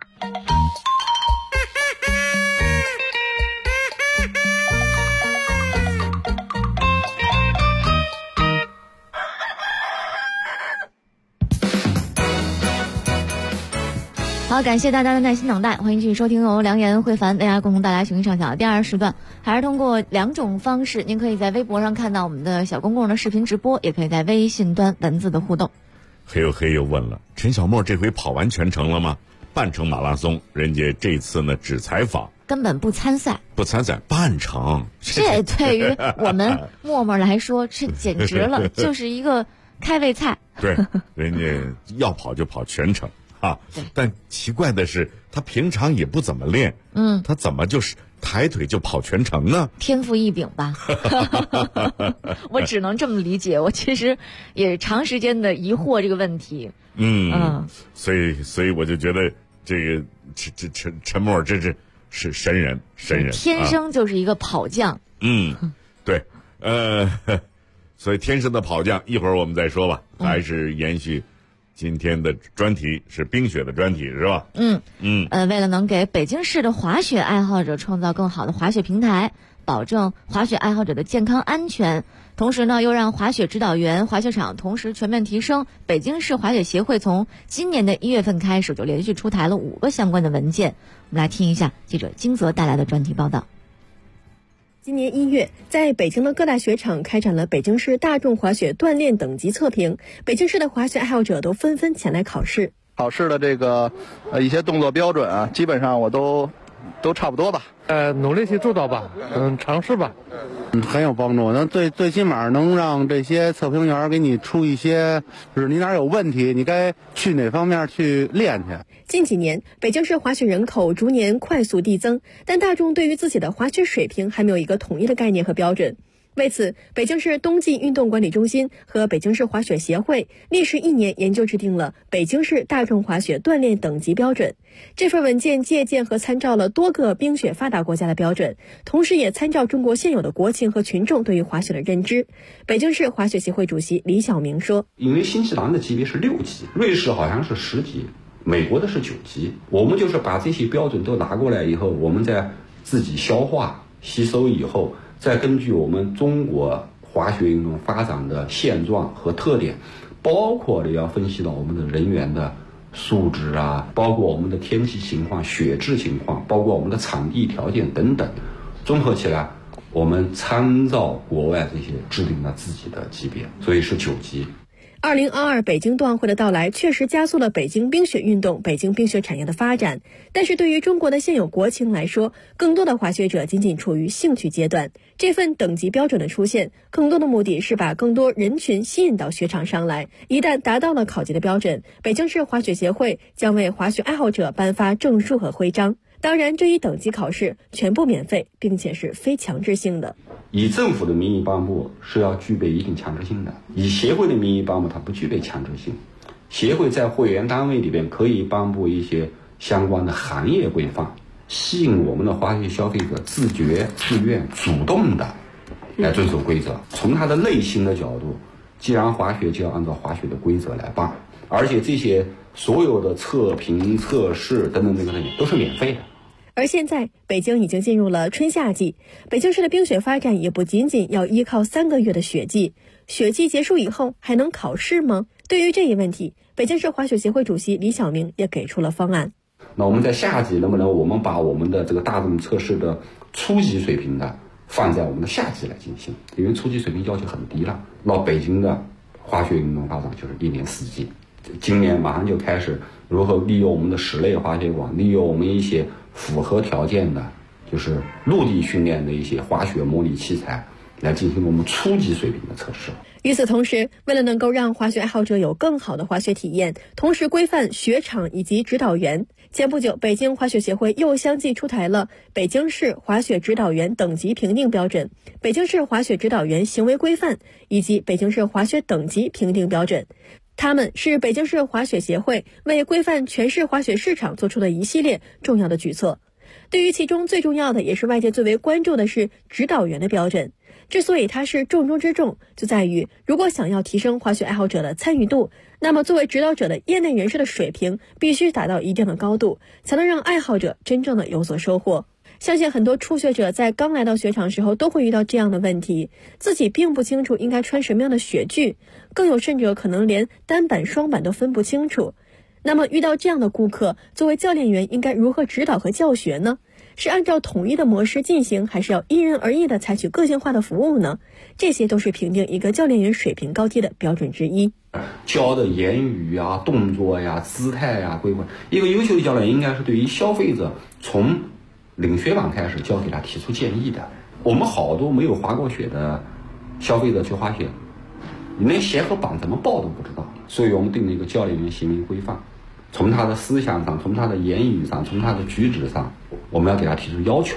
好，感谢大家的耐心等待，欢迎继续收听由梁岩、慧凡为大家共同带来雄鹰上小第2时段，还是通过2种方式，您可以在微博上看到我们的小公共的视频直播，也可以在微信端文字的互动。 黑又问了，陈小沫这回跑完全程了吗？半程马拉松，人家这次呢只采访， 根本不参赛， 半程， 这对于我们默默来说，这简直了，就是一个开胃菜。 对，人家要跑就跑全程。但奇怪的是，他平常也不怎么练，他怎么就是抬腿就跑全程呢？ 天赋异禀吧。我只能这么理解。我其实也长时间的疑惑这个问题。 所以我就觉得这个陈默这是神人， 天生就是一个跑将。 对，所以天生的跑将，一会儿我们再说吧。还是延续今天的专题，是冰雪的专题，是吧？ 为了能给北京市的滑雪爱好者创造更好的滑雪平台，保证滑雪爱好者的健康安全，同时呢，又让滑雪指导员、滑雪场同时全面提升，北京市滑雪协会从今年的1月份开始就连续出台了5个相关的文件。我们来听一下记者金泽带来的专题报道。 今年1月，在北京的各大雪场开展了北京市大众滑雪锻炼等级测评，北京市的滑雪爱好者都纷纷前来考试。 考试的这个一些动作标准啊，基本上我都差不多吧。 努力去做到吧，尝试吧。 很有帮助，最起码能让这些测评员给你出一些，就是你哪有问题，你该去哪方面去练去。 近几年，北京市滑雪人口逐年快速递增，但大众对于自己的滑雪水平还没有一个统一的概念和标准。为此，北京市冬季运动管理中心和北京市滑雪协会历时1年研究制定了北京市大众滑雪锻炼等级标准。这份文件借鉴和参照了多个冰雪发达国家的标准，同时也参照中国现有的国情和群众对于滑雪的认知。北京市滑雪协会主席李晓明说， 因为新西兰的级别是6级，瑞士好像是10级，美国的是9级，我们就是把这些标准都拿过来以后，我们再自己消化吸收以后，再根据我们中国滑雪运动发展的现状和特点，包括要分析到我们的人员的素质啊，包括我们的天气情况、雪质情况，包括我们的场地条件等等，综合起来，我们参照国外这些制定了自己的级别，所以是9级。 2022北京冬奥会的到来确实加速了北京冰雪运动、北京冰雪产业的发展，但是对于中国的现有国情来说，更多的滑雪者仅仅处于兴趣阶段。这份等级标准的出现，更多的目的是把更多人群吸引到雪场上来。一旦达到了考级的标准，北京市滑雪协会将为滑雪爱好者颁发证书和徽章。当然，这一等级考试全部免费，并且是非强制性的。 以政府的名义颁布是要具备一定强制性的，以协会的名义颁布它不具备强制性。协会在会员单位里边可以颁布一些相关的行业规范，吸引我们的滑雪消费者自觉、自愿、主动的来遵守规则。从他的内心的角度，既然滑雪就要按照滑雪的规则来办，而且这些所有的测评、测试等等都是免费的。 而现在，北京已经进入了春夏季，北京市的冰雪发展也不仅仅要依靠3个月的雪季。雪季结束以后，还能考试吗？对于这一问题，北京市滑雪协会主席李晓明也给出了方案。 那我们在夏季能不能我们把我们的这个大众测试的初级水平的放在我们的夏季来进行？因为初级水平要求很低了。那北京的滑雪运动发展就是1年4季，今年马上就开始如何利用我们的室内滑雪馆，利用我们一些符合条件的，就是陆地训练的一些滑雪模拟器材，来进行我们初级水平的测试。 与此同时，为了能够让滑雪爱好者有更好的滑雪体验，同时规范雪场以及指导员，前不久，北京滑雪协会又相继出台了北京市滑雪指导员等级评定标准、北京市滑雪指导员行为规范以及北京市滑雪等级评定标准。他们是北京市滑雪协会为规范全市滑雪市场做出的一系列重要的举措。对于其中最重要的，也是外界最为关注的是指导员的标准。之所以它是重中之重，就在于如果想要提升滑雪爱好者的参与度，那么作为指导者的业内人士的水平必须达到一定的高度，才能让爱好者真正的有所收获。相信很多初学者在刚来到雪场时候都会遇到这样的问题，自己并不清楚应该穿什么样的雪具，更有甚者可能连单板双板都分不清楚。那么遇到这样的顾客，作为教练员应该如何指导和教学呢？是按照统一的模式进行，还是要因人而异的采取个性化的服务呢？这些都是评定一个教练员水平高低的标准之一。 教的言语啊、动作呀、姿态呀、规范，一个优秀的教练应该是对于消费者从领雪板开始就要给他提出建议的。我们好多没有滑过雪的消费者去滑雪，你连鞋和板怎么抱都不知道，所以我们定了一个教练员行为规范，从他的思想上，从他的言语上，从他的举止上，我们要给他提出要求。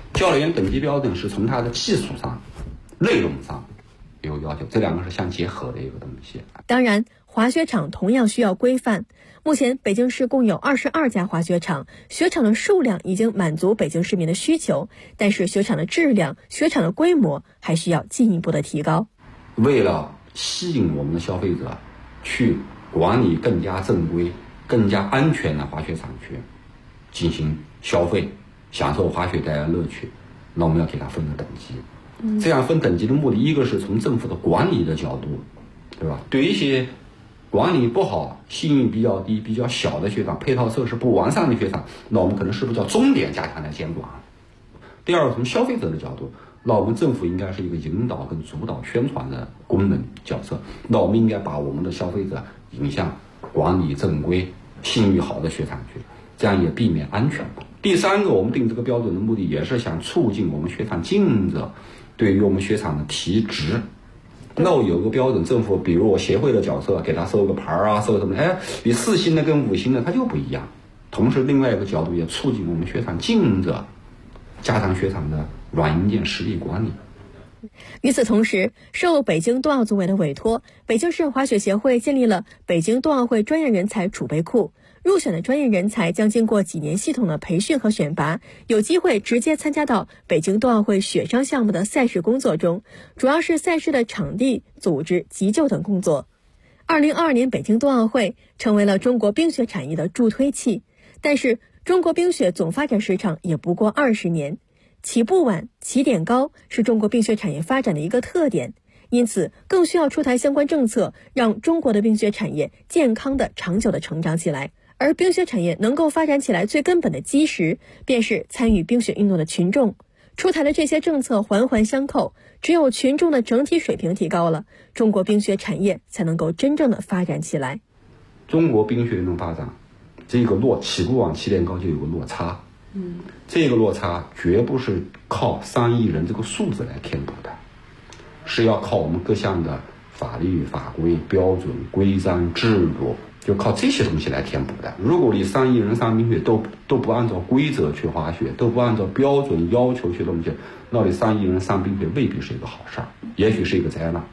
教练员等级标准是从他的技术上、内容上有要求，这两个是相结合的一个东西。 当然，滑雪场同样需要规范。目前北京市共有22家滑雪场，雪场的数量已经满足北京市民的需求，但是雪场的质量、雪场的规模还需要进一步的提高。 为了吸引我们的消费者去管理更加正规、更加安全的滑雪场去进行消费，享受滑雪带来的乐趣，那我们要给它分个等级。这样分等级的目的，一个是从政府的管理的角度，对吧？对一些管理不好、信誉比较低、比较小的雪场、配套设施不完善的雪场，那我们可能是不是叫重点加强来监管？第二个，从消费者的角度，那我们政府应该是一个引导跟主导宣传的功能角色，那我们应该把我们的消费者引向管理正规、信誉好的雪场去，这样也避免安全。第三个，我们定这个标准的目的也是想促进我们雪场经营者对于我们雪场的提质。那我有个标准，政府比如我协会的角色给他收个牌啊，收什么？你4星的跟5星的它就不一样。同时，另外一个角度也促进我们雪场经营者加强雪场的软硬件实力管理。 与此同时，受北京冬奥组委的委托，北京市滑雪协会建立了北京冬奥会专业人才储备库。入选的专业人才将经过几年系统的培训和选拔，有机会直接参加到北京冬奥会雪上项目的赛事工作中，主要是赛事的场地、组织、急救等工作。2022年北京冬奥会成为了中国冰雪产业的助推器，但是中国冰雪总发展时长也不过20年，起步晚、起点高是中国冰雪产业发展的一个特点，因此更需要出台相关政策，让中国的冰雪产业健康的、长久的成长起来。而冰雪产业能够发展起来最根本的基石，便是参与冰雪运动的群众。出台的这些政策环环相扣，只有群众的整体水平提高了，中国冰雪产业才能够真正的发展起来。 中国冰雪运动发展，这个起步晚、起点高就有个落差。这个落差绝不是靠3亿人这个数字来填补的，是要靠我们各项的法律法规、标准、规章制度，就靠这些东西来填补的。如果你3亿人上冰雪都不按照规则去滑雪，都不按照标准要求去弄雪，那你3亿人上冰雪未必是一个好事儿，也许是一个灾难。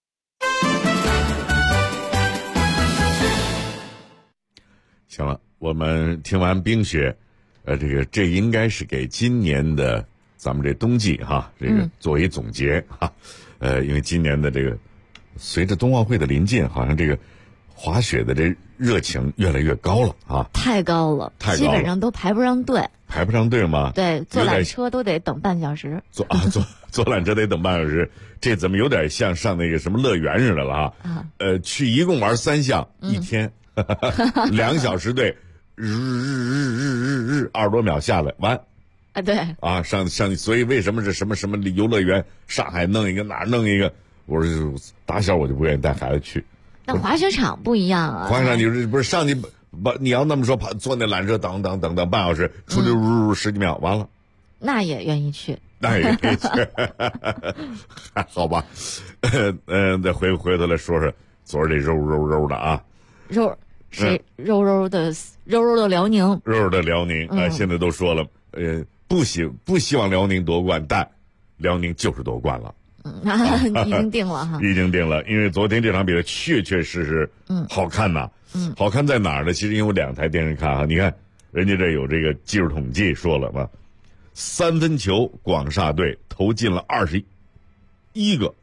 行了，我们听完冰雪，这应该是给今年的咱们这冬季哈，这个作为总结哈。因为今年的这个随着冬奥会的临近，好像这个滑雪的这热情越来越高了啊！ 太高了，基本上都排不上队。 排不上队吗？ 对，坐缆车都得等半小时。 坐缆车得等半小时，这怎么有点像上那个什么乐园似的了啊？去一共玩3项，一天，2小时队，20多秒下来完。 啊，对啊，上，所以为什么是什么游乐园，上海弄一个，哪儿弄一个？我说打小我就不愿意带孩子去。 那滑雪场不一样啊！ 滑雪场你不是上去你要那么说坐那缆车等半小时，出去10几秒完了。 那也愿意去。 那也愿意去，好吧？再回头来说说昨儿这肉的啊。 肉的辽宁。 肉的辽宁啊，现在都说了，不希望辽宁夺冠，但辽宁就是夺冠了。 已经定了哈， 已经定了。因为昨天这场比赛确实好看呐。好看在哪儿呢？其实因为2台电视看啊，你看人家这有这个技术统计说了嘛，3分球广厦队投进了21个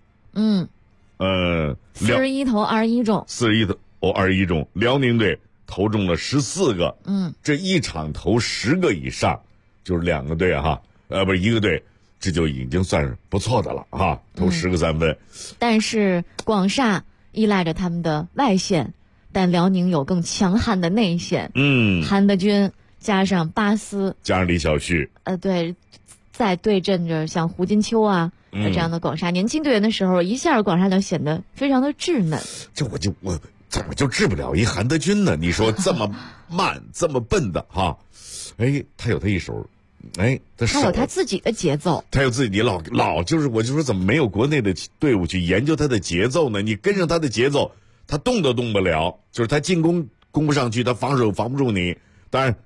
，41投21中 ，41投21中，辽宁队投中了14个，这一场投10个以上，就是2个队哈，不是1个队。这就已经算是不错的了啊，投10个3分。 但是广厦依赖着他们的外线，但辽宁有更强悍的内线。韩德君加上巴斯， 加上李晓旭， 对，在对阵着像胡金秋啊这样的广厦年轻队员的时候，一下广厦就显得非常的稚嫩。 这我怎么就治不了一韩德君呢？你说这么慢这么笨的哈，他有他一手。 他有他自己的节奏， 他有自己老就是我就说怎么没有国内的队伍去研究他的节奏呢？你跟上他的节奏，他动都动不了，就是他进攻攻不上去，他防守防不住你。当然，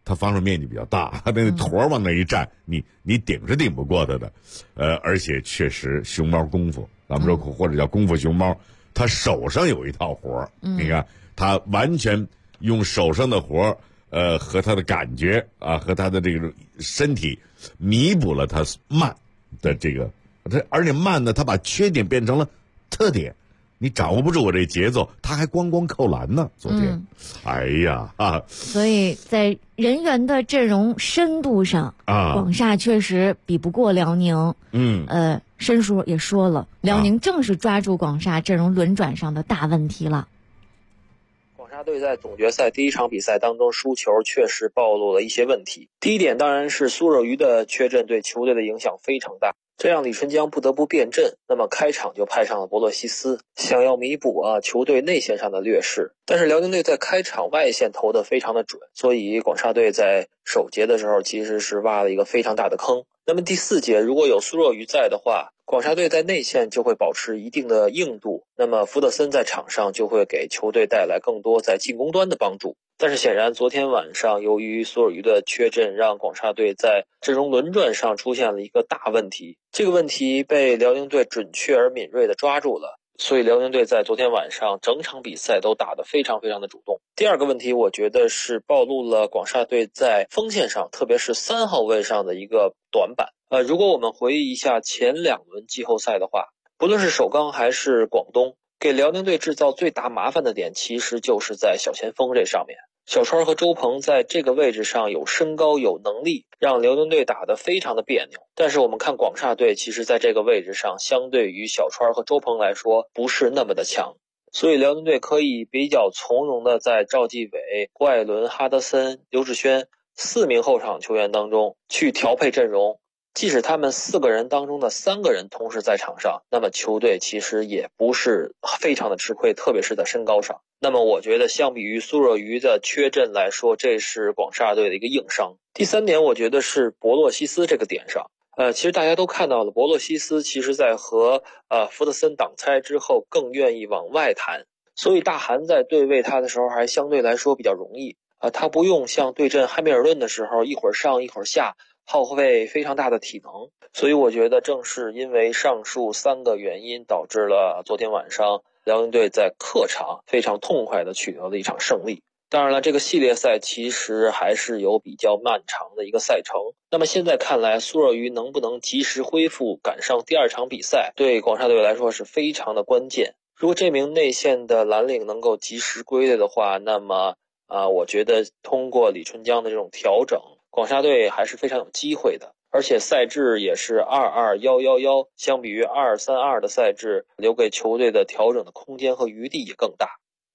他防守面积比较大，他那坨往那一站，你顶是顶不过他的。而且确实熊猫功夫，咱们说或者叫功夫熊猫，他手上有一套活你看他完全用手上的活和他的感觉啊，和他的这个身体弥补了他慢的这个，而且慢呢，他把缺点变成了特点。你掌握不住我这节奏，他还光扣篮呢。昨天，哎呀啊！ 所以在人员的阵容深度上啊，广厦确实比不过辽宁。申叔也说了，辽宁正是抓住广厦阵容轮转上的大问题了。 广厦队在总决赛第一场比赛当中输球，确实暴露了一些问题。第一点当然是苏若愚的缺阵对球队的影响非常大。这让李春江不得不变阵，那么开场就派上了博洛西斯，想要弥补球队内线上的劣势。但是辽宁队在开场外线投得非常的准，所以广厦队在首节的时候其实是挖了一个非常大的坑。那么第4节如果有苏若愚在的话，广厦队在内线就会保持一定的硬度，那么福德森在场上就会给球队带来更多在进攻端的帮助。但是显然昨天晚上由于苏若愚的缺阵，让广厦队在阵容轮转上出现了一个大问题，这个问题被辽宁队准确而敏锐地抓住了，所以辽宁队在昨天晚上整场比赛都打得非常非常的主动。第二个问题我觉得是暴露了广厦队在锋线上，特别是3号位上的一个短板。如果我们回忆一下前2轮季后赛的话，不论是首钢还是广东，给辽宁队制造最大麻烦的点其实就是在小前锋这上面。小川和周鹏在这个位置上有身高有能力，让辽宁队打得非常的别扭。但是我们看广厦队其实在这个位置上相对于小川和周鹏来说不是那么的强，所以辽宁队可以比较从容的在赵继伟、郭艾伦、哈德森、刘志轩4名后场球员当中去调配阵容。即使他们4个人当中的3个人同时在场上，那么球队其实也不是非常的吃亏，特别是在身高上。那么我觉得相比于苏若愚的缺阵来说，这是广厦队的一个硬伤。第3点我觉得是博洛西斯这个点上，其实大家都看到了，博洛西斯其实在和福德森挡拆之后更愿意往外弹，所以大韩在对位他的时候还相对来说比较容易他不用像对阵汉密尔顿的时候一会儿上一会儿下，耗费非常大的体能。所以我觉得正是因为上述3个原因，导致了昨天晚上辽宁队在客场非常痛快地取得了一场胜利。当然了，这个系列赛其实还是有比较漫长的一个赛程。那么现在看来，苏若愚能不能及时恢复赶上第2场比赛，对广厦队来说是非常的关键。如果这名内线的蓝领能够及时归队的话，那么我觉得通过李春江的这种调整，广厦队还是非常有机会的。而且赛制也是2-2-1-1-1，相比于2-3-2的赛制，留给球队的调整的空间和余地也更大。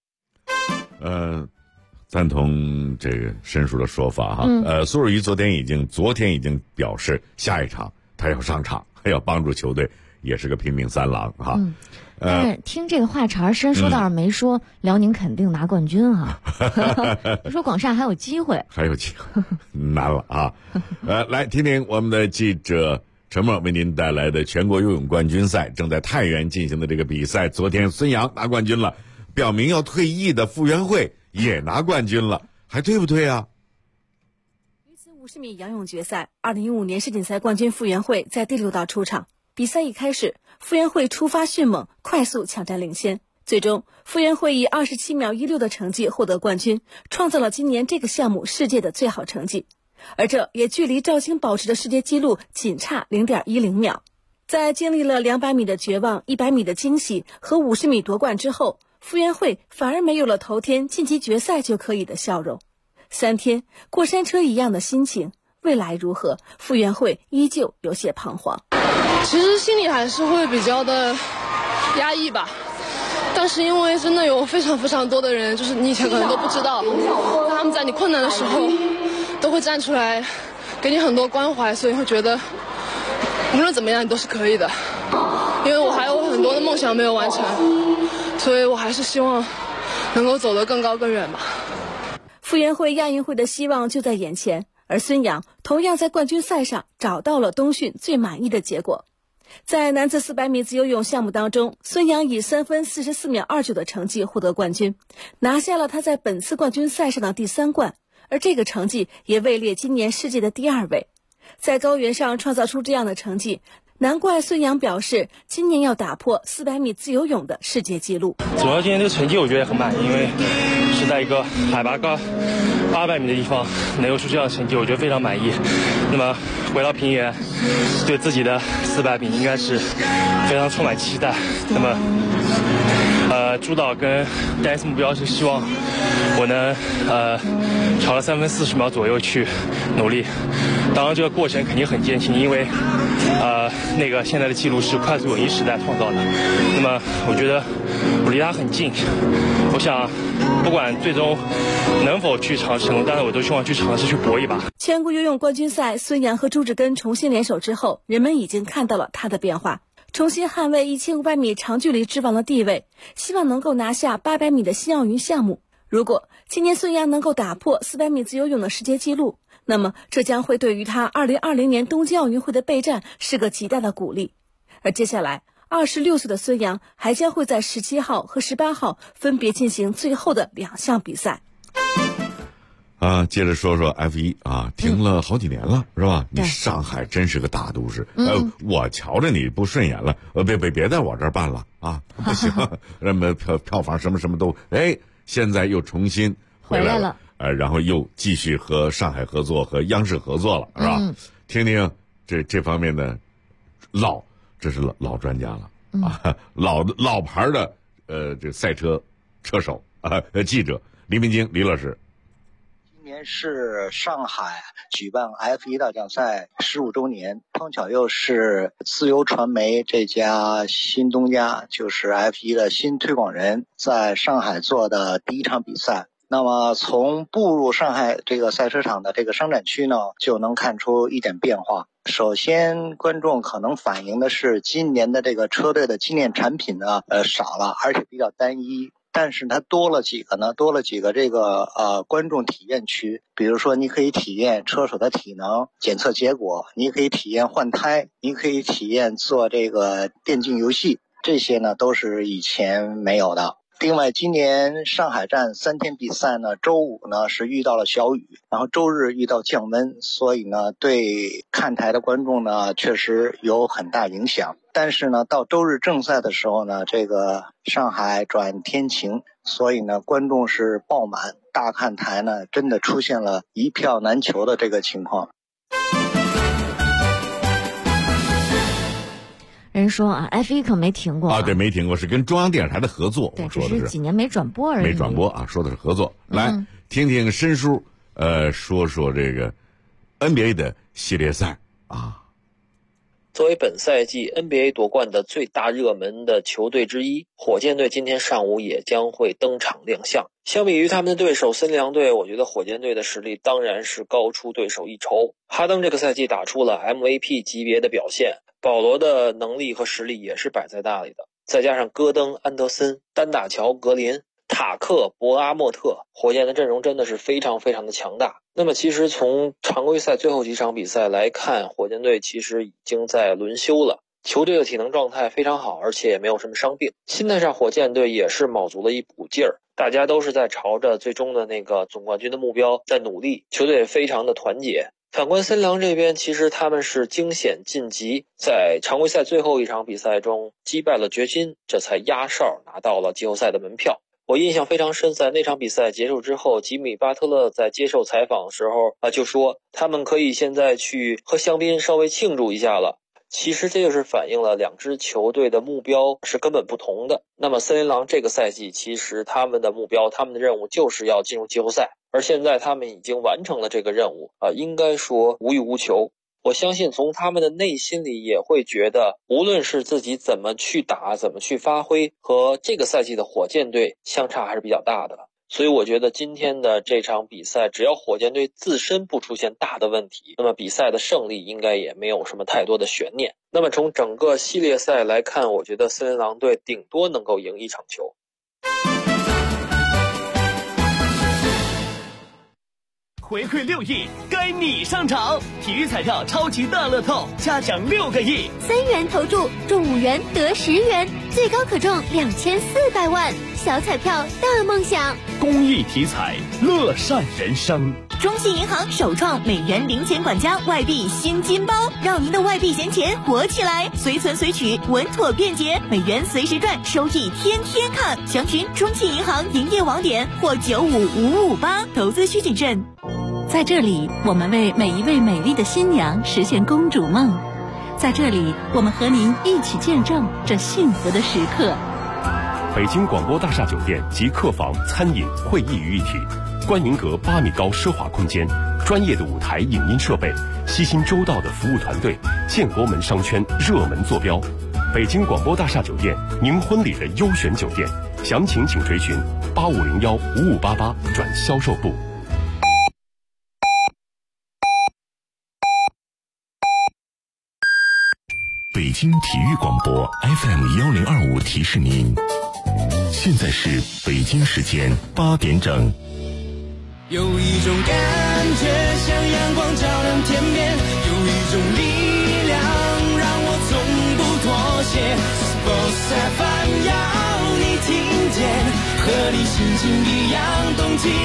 赞同这个申叔的说法哈。苏若愚昨天已经表示下一场他要上场，要帮助球队，也是个拼命3郎哈。 但是听这个话茬，申叔倒是没说辽宁肯定拿冠军哈，说广厦还有机会， 难了啊。来听听我们的记者陈默为您带来的全国游泳冠军赛正在太原进行的这个比赛。昨天孙杨拿冠军了，表明要退役的傅园慧也拿冠军了，还对不对啊？ 女子50米仰泳决赛，2015年世锦赛冠军傅园慧在第6道出场。比赛一开始，傅园慧出发迅猛，快速抢占领先。最终，傅园慧以27秒16的成绩获得冠军，创造了今年这个项目世界的最好成绩。而这也距离赵晶保持的世界纪录仅差0.10秒。在经历了200米的绝望、100米的惊喜和50米夺冠之后，傅园慧反而没有了头天晋级决赛就可以的笑容。3天过山车一样的心情，未来如何？傅园慧依旧有些彷徨。 其实心里还是会比较的压抑吧，但是因为真的有非常非常多的人，就是你以前可能都不知道，他们在你困难的时候都会站出来给你很多关怀，所以会觉得无论怎么样你都是可以的。因为我还有很多的梦想没有完成，所以我还是希望能够走得更高更远吧。 傅园慧亚运会的希望就在眼前，而孙杨同样在冠军赛上找到了冬训最满意的结果。在男子400米自由泳项目当中，孙杨以3分44秒29的成绩获得冠军，拿下了他在本次冠军赛上的第3冠。 而这个成绩也位列今年世界的第2位。在高原上创造出这样的成绩，难怪孙杨表示今年要打破400米自由泳的世界纪录。 主要今天这个成绩我觉得很满意，因为是在一个海拔高800米的地方能够出这样的成绩，我觉得非常满意。那么回到平原，对自己的400米应该是非常充满期待。那么主导跟单次目标是希望我能朝了3分40秒左右去努力。当然这个过程肯定很艰辛，因为那个现在的记录是快速泳衣时代创造的。那么我觉得我离他很近，我想不管最终能否去尝试成功，但是我都希望去尝试去搏一把。 全国游泳冠军赛，孙杨和朱志根重新联手之后，人们已经看到了他的变化，重新捍卫1500米长距离之王的地位，希望能够拿下800米的新奥运项目。如果今年孙杨能够打破400米自由泳的世界纪录，那么这将会对于他2020年东京奥运会的备战是个极大的鼓励。而接下来26岁的孙杨还将会在17号和18号分别进行最后的2项比赛。 接着说说 F1 啊，停了好几年了，是吧？你上海真是个大都市，我瞧着你不顺眼了，别在我这儿办了啊，不行，那么票房什么都，现在又重新回来了，然后又继续和上海合作，和央视合作了，是吧？听听这方面的这是老专家了啊，老牌的这赛车车手记者黎明京黎老师。 今年是上海举办 F1 大奖赛15周年，碰巧又是自由传媒这家新东家，就是 F1 的新推广人在上海做的第1场比赛。那么从步入上海这个赛车场的这个商展区呢，就能看出一点变化。首先观众可能反映的是今年的这个车队的纪念产品呢少了，而且比较单一。但是它多了几个这个观众体验区，比如说你可以体验车手的体能检测结果，你可以体验换胎，你可以体验做这个电竞游戏，这些呢都是以前没有的。另外今年上海站3天比赛呢，周五呢是遇到了小雨，然后周日遇到降温，所以呢对看台的观众呢确实有很大影响。但是呢到周日正赛的时候呢，这个上海转天晴，所以呢观众是爆满，大看台呢真的出现了一票难求的这个情况。 人说啊 ，F1 可没停过对，没停过，是跟中央电视台的合作。我说的是几年没转播而已。 没转播啊，说的是合作。来听听申叔，说说这个 NBA 的系列赛啊。 作为本赛季 NBA 夺冠的最大热门的球队之一，火箭队今天上午也将会登场亮相。相比于他们的对手森林狼队，我觉得火箭队的实力当然是高出对手一筹。哈登这个赛季打出了 MVP 级别的表现，保罗的能力和实力也是摆在那里的，再加上戈登、安德森、丹大乔、格林、塔克、博阿莫特，火箭的阵容真的是非常非常的强大。那么其实从常规赛最后几场比赛来看，火箭队其实已经在轮休了，球队的体能状态非常好，而且也没有什么伤病。心态上火箭队也是卯足了一股劲儿，大家都是在朝着最终的那个总冠军的目标在努力，球队也非常的团结。反观森林狼这边，其实他们是惊险晋级，在常规赛最后一场比赛中击败了掘金，这才压哨拿到了季后赛的门票。我印象非常深，在那场比赛结束之后，吉米巴特勒在接受采访的时候就说他们可以现在去喝香槟稍微庆祝一下了。其实这就是反映了两支球队的目标是根本不同的。那么森林狼这个赛季其实他们的目标，他们的任务就是要进入季后赛，而现在他们已经完成了这个任务应该说无欲无求。我相信从他们的内心里也会觉得，无论是自己怎么去打，怎么去发挥，和这个赛季的火箭队相差还是比较大的。所以我觉得今天的这场比赛，只要火箭队自身不出现大的问题，那么比赛的胜利应该也没有什么太多的悬念。那么从整个系列赛来看，我觉得森林狼队顶多能够赢1场球。 回馈6亿，该你上场！体育彩票超级大乐透，加奖6个亿 ，3元投注中5元得10元，最高可中2400万。小彩票大梦想， 公益体彩，乐善人生。 中信银行首创美元零钱管家外币新金包，让您的外币闲钱活起来，随存随取，稳妥便捷，美元随时赚，收益天天看。详询中信银行营业网点或95558，投资需谨慎。 在这里，我们为每一位美丽的新娘实现公主梦。在这里，我们和您一起见证这幸福的时刻。 北京广播大厦酒店集客房、餐饮、会议于一体，观云阁8米高奢华空间，专业的舞台影音设备，悉心周到的服务团队，建国门商圈热门坐标。北京广播大厦酒店，您婚礼的优选酒店，详情请垂询85015588转销售部。 北京体育广播 FM1025提示您，现在是北京时间8点整。 有一种感觉像阳光照亮天边，有一种力量让我从不妥协。Sports FM 要你听见，和你心情一样动起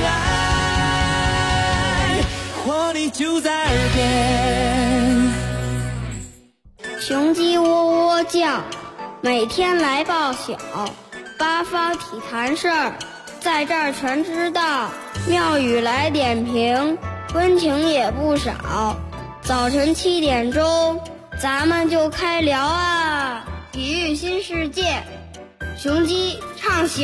来，活力就在耳边。 雄鸡喔喔叫，每天来报晓，八方体坛事儿，在这儿全知道。庙宇来点评，温情也不少。早晨7点钟，咱们就开聊啊！体育新世界，雄鸡唱晓。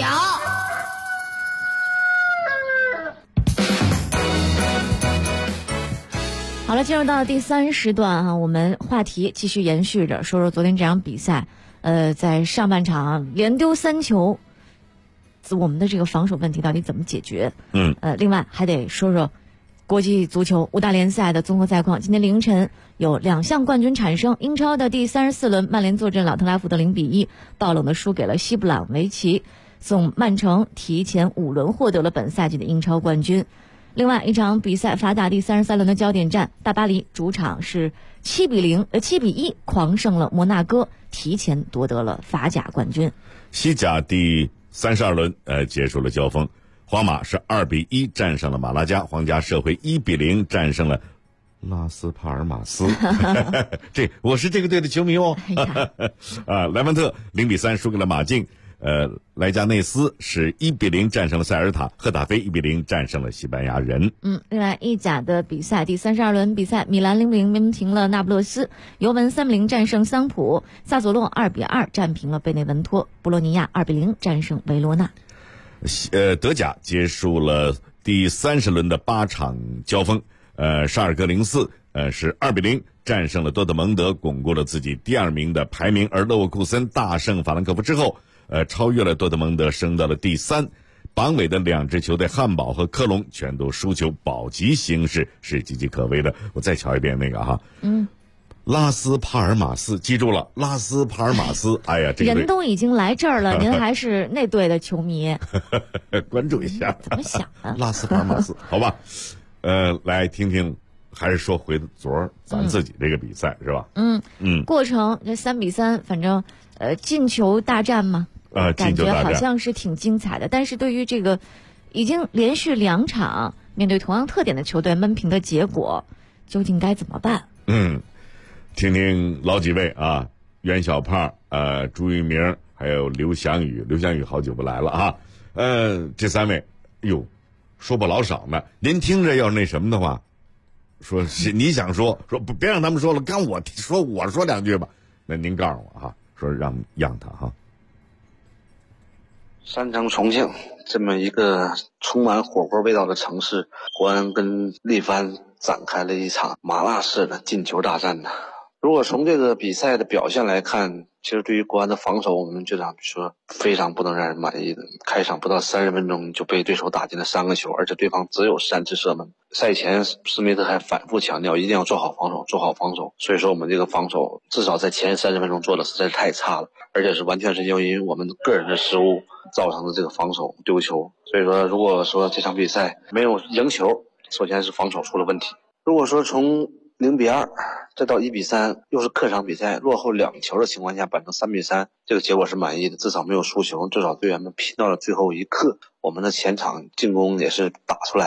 好了，进入到第3时段啊，我们话题继续延续着，说说昨天这场比赛。在上半场连丢3球，我们的这个防守问题到底怎么解决？另外还得说说国际足球5大联赛的综合赛况。今天凌晨有2项冠军产生，英超的第34轮，曼联坐镇老特拉福德0比1爆冷的输给了西布朗维奇，送曼城提前5轮获得了本赛季的英超冠军。另外一场比赛，法甲第33轮的焦点战，大巴黎主场是7比1狂胜了摩纳哥，提前夺得了法甲冠军。 西甲第32轮结束了交锋，皇马是2比1战胜了马拉加，皇家社会1比0战胜了拉斯帕尔马斯。我是这个队的球迷哦。莱万特0比3输给了马竞。莱加内斯是1比0战胜了塞尔塔，赫塔菲1比0战胜了西班牙人。 另外意甲的比赛，第32轮比赛，米兰0比0闷平了那不勒斯，尤文3比0战胜桑普，萨佐洛2比2战平了贝内文托，博洛尼亚2比0战胜维罗纳。 德甲结束了第30轮的8场交锋，沙尔克04是2比0战胜了多特蒙德，巩固了自己第2名的排名，而勒沃库森大胜法兰克福之后超越了多特蒙德，升到了第3。榜尾的2支球队汉堡和科隆全都输球，保级形势是岌岌可危的。我再瞧一遍那个哈，拉斯帕尔马斯，记住了，拉斯帕尔马斯。哎呀，这个人都已经来这儿了，您还是那队的球迷， 关注一下。 怎么想的？ 拉斯帕尔马斯，好吧。来听听，还是说回昨儿咱自己这个比赛是吧？ 过程这3比3，反正进球大战嘛。感觉好像是挺精彩的，但是对于这个已经连续2场面对同样特点的球队闷平的结果，究竟该怎么办？ 听听老几位啊，袁小胖、朱玉明还有刘翔宇，刘翔宇好久不来了啊。这3位，哟，说不老少呢。您听着要那什么的话，说你想说别让他们说了，刚我说2句吧。那您告诉我哈，说让他哈。 山城重庆这么一个充满火锅味道的城市，国安跟力帆展开了一场麻辣式的进球大战呢。如果从这个比赛的表现来看，其实对于国安的防守，我们这场说非常不能让人满意的。开场不到30分钟就被对手打进了3个球，而且对方只有3次射门。赛前施梅特还反复强调一定要做好防守，做好防守。所以说我们这个防守至少在前30分钟做的实在是太差了，而且是完全是由于我们个人的失误造成的这个防守丢球。所以说如果说这场比赛没有赢球，首先是防守出了问题。如果说从0比2再到1比3，又是客场比赛，落后2球的情况下扳成3比3，这个结果是满意的，至少没有输球，至少队员们拼到了最后一刻。我们的前场进攻也是打出来了，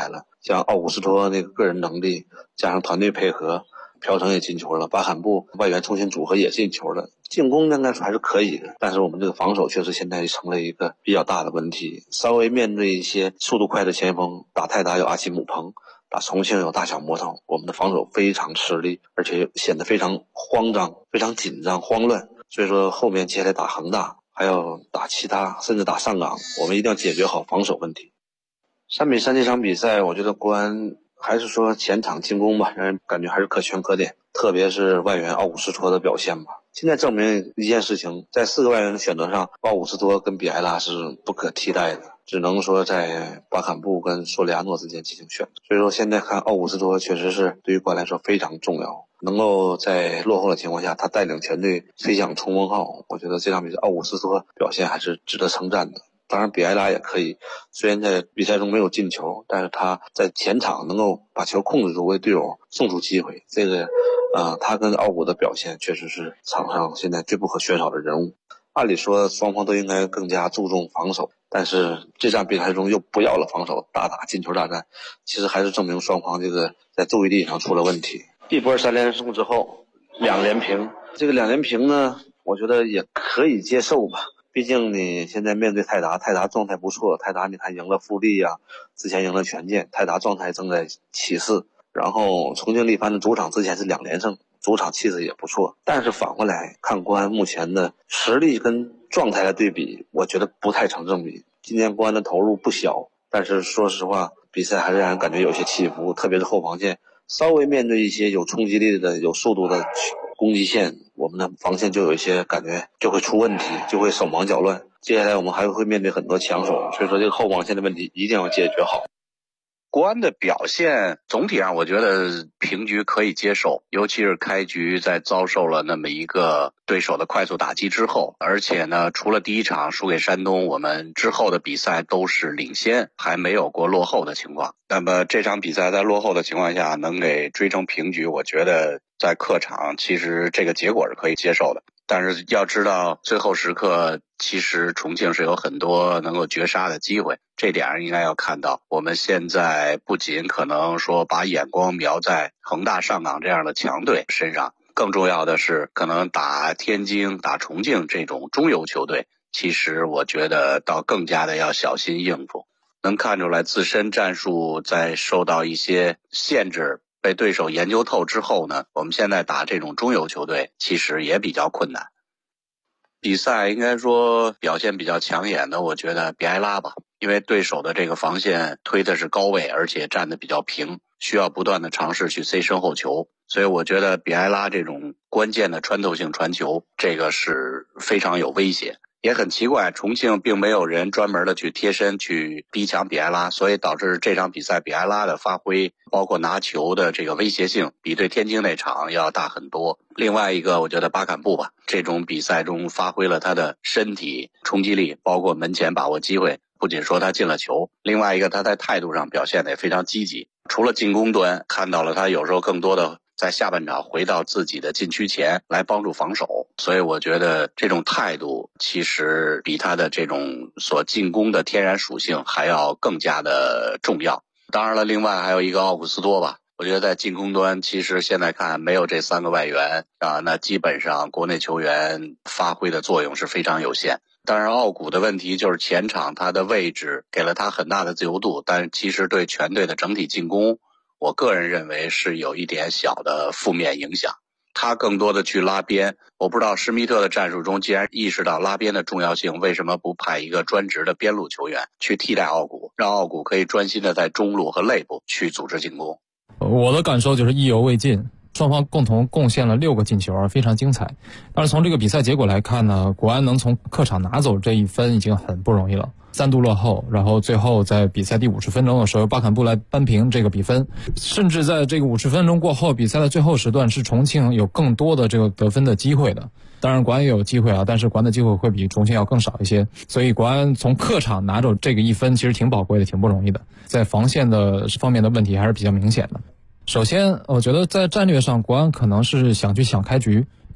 像奥古斯托那个个人能力加上团队配合，朴成也进球了，巴坎布外援重新组合也进球了，进攻应该说还是可以的，但是我们这个防守确实现在成了一个比较大的问题。稍微面对一些速度快的前锋，打泰达有阿奇姆彭，打重庆有大小魔头，我们的防守非常吃力，而且显得非常慌张、非常紧张、慌乱。所以说后面接下来打恒大，还要打其他，甚至打上港，我们一定要解决好防守问题。3-3这场比赛，我觉得国安还是说前场进攻吧，让人感觉还是可圈可点，特别是外援奥古斯托的表现吧。现在证明一件事情，在4个外援的选择上，奥古斯托跟比埃拉是不可替代的，只能说在巴坎布跟索里亚诺之间进行选择。所以说现在看奥古斯托确实是对于国安来说非常重要，能够在落后的情况下，他带领全队飞向冲锋号，我觉得这场比赛奥古斯托表现还是值得称赞的。当然比埃拉也可以，虽然在比赛中没有进球，但是他在前场能够把球控制住，为队友送出机会，这个他跟奥古的表现确实是场上现在最不可缺少的人物。按理说双方都应该更加注重防守，但是这场比赛中又不要了防守，大打进球大战，其实还是证明双方这个在注意力上出了问题。一波3连胜之后2连平，这个2连平呢，我觉得也可以接受吧。毕竟你现在面对泰达状态不错，泰达你看赢了富力啊，之前赢了权健，泰达状态正在起势。然后重庆力帆的主场之前是2连胜，主场气势也不错。但是反过来看国安目前的实力跟状态的对比，我觉得不太成正比。今年国安的投入不小，但是说实话，比赛还是让人感觉有些起伏，特别是后防线，稍微面对一些有冲击力的、有速度的攻击线，我们的防线就有一些感觉就会出问题，就会手忙脚乱。接下来我们还会面对很多强手，所以说这个后防线的问题一定要解决好。 国安的表现总体上我觉得平局可以接受，尤其是开局在遭受了那么一个对手的快速打击之后，而且呢除了第一场输给山东，我们之后的比赛都是领先，还没有过落后的情况。那么这场比赛在落后的情况下能给追成平局，我觉得在客场其实这个结果是可以接受的。但是要知道最后时刻其实重庆是有很多能够绝杀的机会，这点上应该要看到。我们现在不仅可能说把眼光瞄在恒大、上港这样的强队身上，更重要的是可能打天津、打重庆这种中游球队，其实我觉得倒更加的要小心应付。能看出来自身战术在受到一些限制，被对手研究透之后呢，我们现在打这种中游球队其实也比较困难。比赛应该说表现比较抢眼的，我觉得比埃拉吧，因为对手的这个防线推的是高位，而且站得比较平，需要不断的尝试去塞身后球，所以我觉得比埃拉这种关键的穿透性传球，这个是非常有威胁。也很奇怪，重庆并没有人专门的去贴身去逼抢比埃拉，所以导致这场比赛比埃拉的发挥，包括拿球的这个威胁性，比对天津那场要大很多。另外一个，我觉得巴坎布吧，这种比赛中发挥了他的身体冲击力，包括门前把握机会，不仅说他进了球，另外一个他在态度上表现得也非常积极。除了进攻端，看到了他有时候更多的在下半场回到自己的禁区前来帮助防守，所以我觉得这种态度其实比他的这种所进攻的天然属性还要更加的重要。当然了，另外还有一个奥古斯托吧，我觉得在进攻端其实现在看没有这3个外援啊，那基本上国内球员发挥的作用是非常有限。当然奥古的问题就是前场他的位置给了他很大的自由度，但是其实对全队的整体进攻，我个人认为是有一点小的负面影响。他更多的去拉边，我不知道施密特的战术中既然意识到拉边的重要性，为什么不派一个专职的边路球员去替代奥古，让奥古可以专心的在中路和内部去组织进攻。 我的感受就是意犹未尽，双方共同贡献了6个进球，非常精彩。但是从这个比赛结果来看呢，国安能从客场拿走这1分已经很不容易了，3度落后，然后最后在比赛第50分钟的时候，巴坎布来扳平这个比分，甚至在这个50分钟过后，比赛的最后时段是重庆有更多的这个得分的机会的。当然国安也有机会啊，但是国安的机会会比重庆要更少一些，所以国安从客场拿走这个1分其实挺宝贵的，挺不容易的。在防线的方面的问题还是比较明显的。首先我觉得在战略上国安可能是想去抢开局，因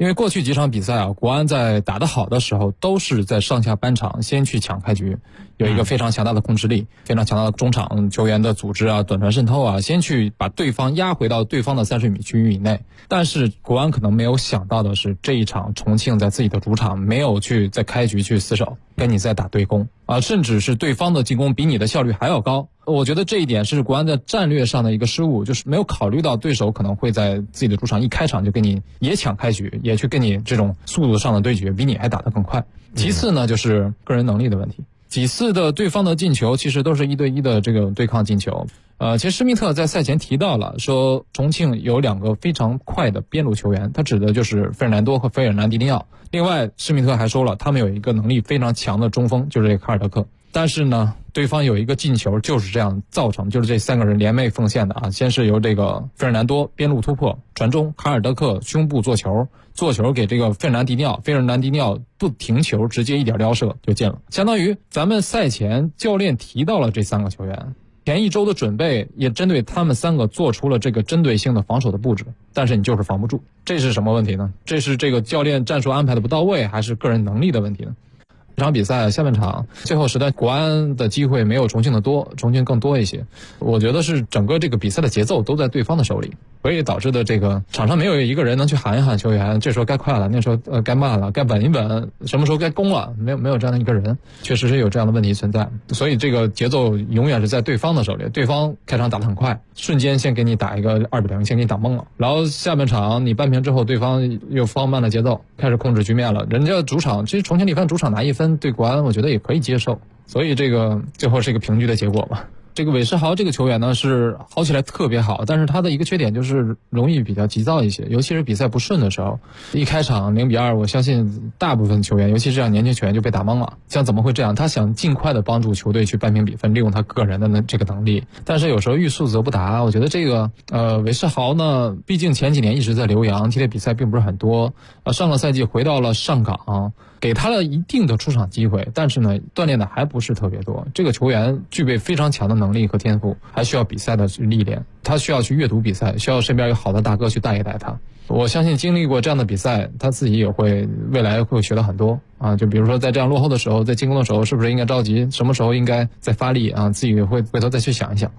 因为过去几场比赛啊，国安在打得好的时候都是在上下半场先去抢开局，有一个非常强大的控制力，非常强大的中场球员的组织啊，短传渗透啊，先去把对方压回到对方的30米区域以内。但是国安可能没有想到的是，这一场重庆在自己的主场没有去在开局去死守，跟你在打对攻啊，甚至是对方的进攻比你的效率还要高。我觉得这一点是国安在战略上的一个失误，就是没有考虑到对手可能会在自己的主场一开场就跟你也抢开局，也去跟你这种速度上的对决，比你还打得更快。其次呢，就是个人能力的问题。几次的对方的进球其实都是1对1的这个对抗进球。其实施密特在赛前提到了，说重庆有2个非常快的边路球员，他指的就是费尔南多和费尔南迪尼奥。另外，施密特还说了，他们有一个能力非常强的中锋，就是这个卡尔德克。但是呢，对方有一个进球就是这样造成，就是这3个人联袂奉献的啊。先是由这个费尔南多边路突破传中，卡尔德克胸部做球给这个费尔南迪尼奥不停球，直接一点撩射就进了。相当于咱们赛前教练提到了这3个球员，前一周的准备也针对他们3个做出了这个针对性的防守的布置，但是你就是防不住。这是什么问题呢？这是这个教练战术安排的不到位，还是个人能力的问题呢？这场比赛下半场最后时段，国安的机会没有重庆的多，重庆更多一些。我觉得是整个这个比赛的节奏都在对方的手里，所以导致的这个场上没有一个人能去喊一喊球员，这时候该快了，那时候该慢了，该稳一稳，什么时候该攻了，没有这样的一个人，确实是有这样的问题存在。所以这个节奏永远是在对方的手里，对方开场打得很快，瞬间先给你打一个2比0，先给你打懵了，然后下半场你扳平之后，对方又放慢了节奏，开始控制局面了。人家主场，其实重庆力帆主场拿1分对国安，我觉得也可以接受，所以这个最后是一个平局的结果吧。这个韦世豪这个球员呢是好起来特别好，但是他的一个缺点就是容易比较急躁一些，尤其是比赛不顺的时候，一开场0比2，我相信大部分球员，尤其是这样年轻球员就被打懵了。像怎么会这样？他想尽快的帮助球队去扳平比分，利用他个人的这个能力，但是有时候欲速则不达。我觉得这个韦世豪呢，毕竟前几年一直在留洋，踢的比赛并不是很多，上个赛季回到了上港，给他了一定的出场机会，但是呢，锻炼的还不是特别多。这个球员具备非常强的能力和天赋，还需要比赛的历练，他需要去阅读比赛，需要身边有好的大哥去带一带他。我相信经历过这样的比赛，他自己也会未来会学到很多啊。就比如说在这样落后的时候，在进攻的时候，是不是应该着急？什么时候应该再发力啊？自己会回头再去想一想。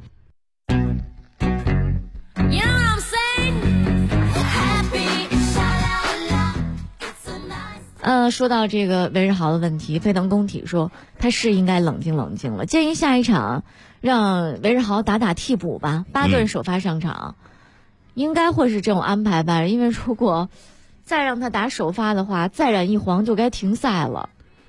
说到这个韦世豪的问题，飞腾工体说他是应该冷静冷静了，建议下一场让韦世豪打替补吧，巴顿首发上场，应该会是这种安排吧，因为如果再让他打首发的话，再染一黄就该停赛了。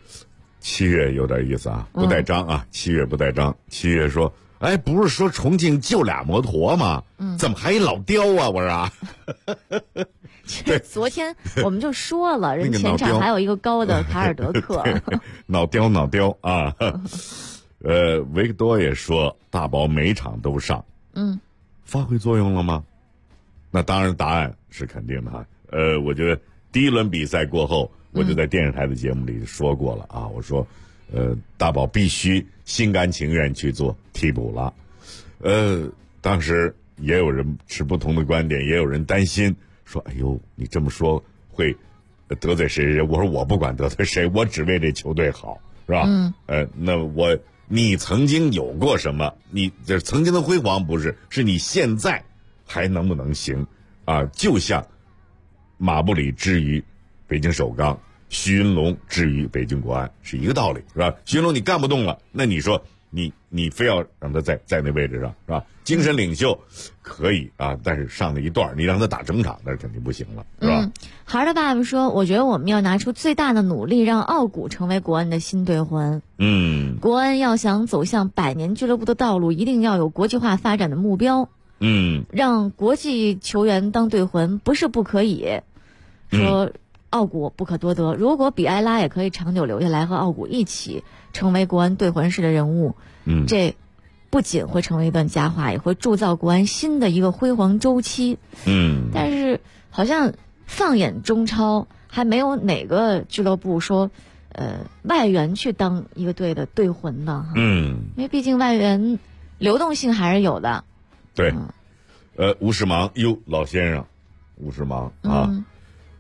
7月有点意思啊，不带章啊，7月不带章。7月说，哎，不是说重庆就俩摩托吗？怎么还一老刁啊？我说啊。 对，昨天我们就说了，人前场还有一个高的卡尔德克。 脑雕啊。维克多也说，大宝每场都上，发挥作用了吗？那当然，答案是肯定的哈。我觉得第一轮比赛过后，我就在电视台的节目里说过了啊，我说，大宝必须心甘情愿去做替补了。当时也有人持不同的观点，也有人担心。说，哎呦，你这么说会得罪谁？我说我不管得罪谁，我只为这球队好，是吧？那你曾经有过什么？你这曾经的辉煌不是，是你现在还能不能行啊？就像马布里之于北京首钢，徐云龙之于北京国安是一个道理，是吧？徐云龙你干不动了，那你说你非要让他在那位置上，是吧？精神领袖可以啊，但是上了一段，你让他打整场，那肯定不行了，是吧？ 孩儿的爸爸说，我觉得我们要拿出最大的努力，让奥古成为国安的新队魂。国安要想走向100年俱乐部的道路，一定要有国际化发展的目标。让国际球员当队魂不是不可以，说奥古不可多得，如果比埃拉也可以长久留下来，和奥古一起成为国安队魂式的人物，这不仅会成为一段佳话，也会铸造国安新的一个辉煌周期。但是好像放眼中超，还没有哪个俱乐部说外援去当一个队的队魂呢。因为毕竟外援流动性还是有的。对， 吴世芒，哟，老先生，吴世芒啊。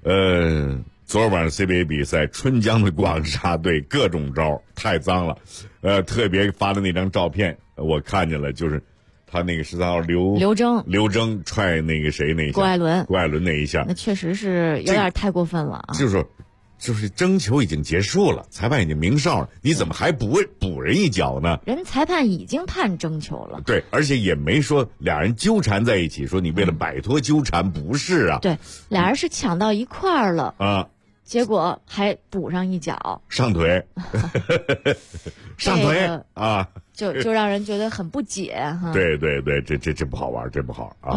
昨晚 CBA 比赛，春江的广沙队各种招，太脏了。特别发的那张照片，我看见了，就是他那个13号刘铮踹那个谁那一下，郭艾伦那一下， 那确实是有点太过分了啊。 就是争球已经结束了，裁判已经鸣哨了，你怎么还补人一脚呢？ 人裁判已经判争球了。 对，而且也没说俩人纠缠在一起，说你为了摆脱纠缠，不是啊。 对，俩人是抢到一块儿了啊。结果还补上一脚， 上腿，上腿啊， 就让人觉得很不解哈。 对，这不好玩，这不好啊。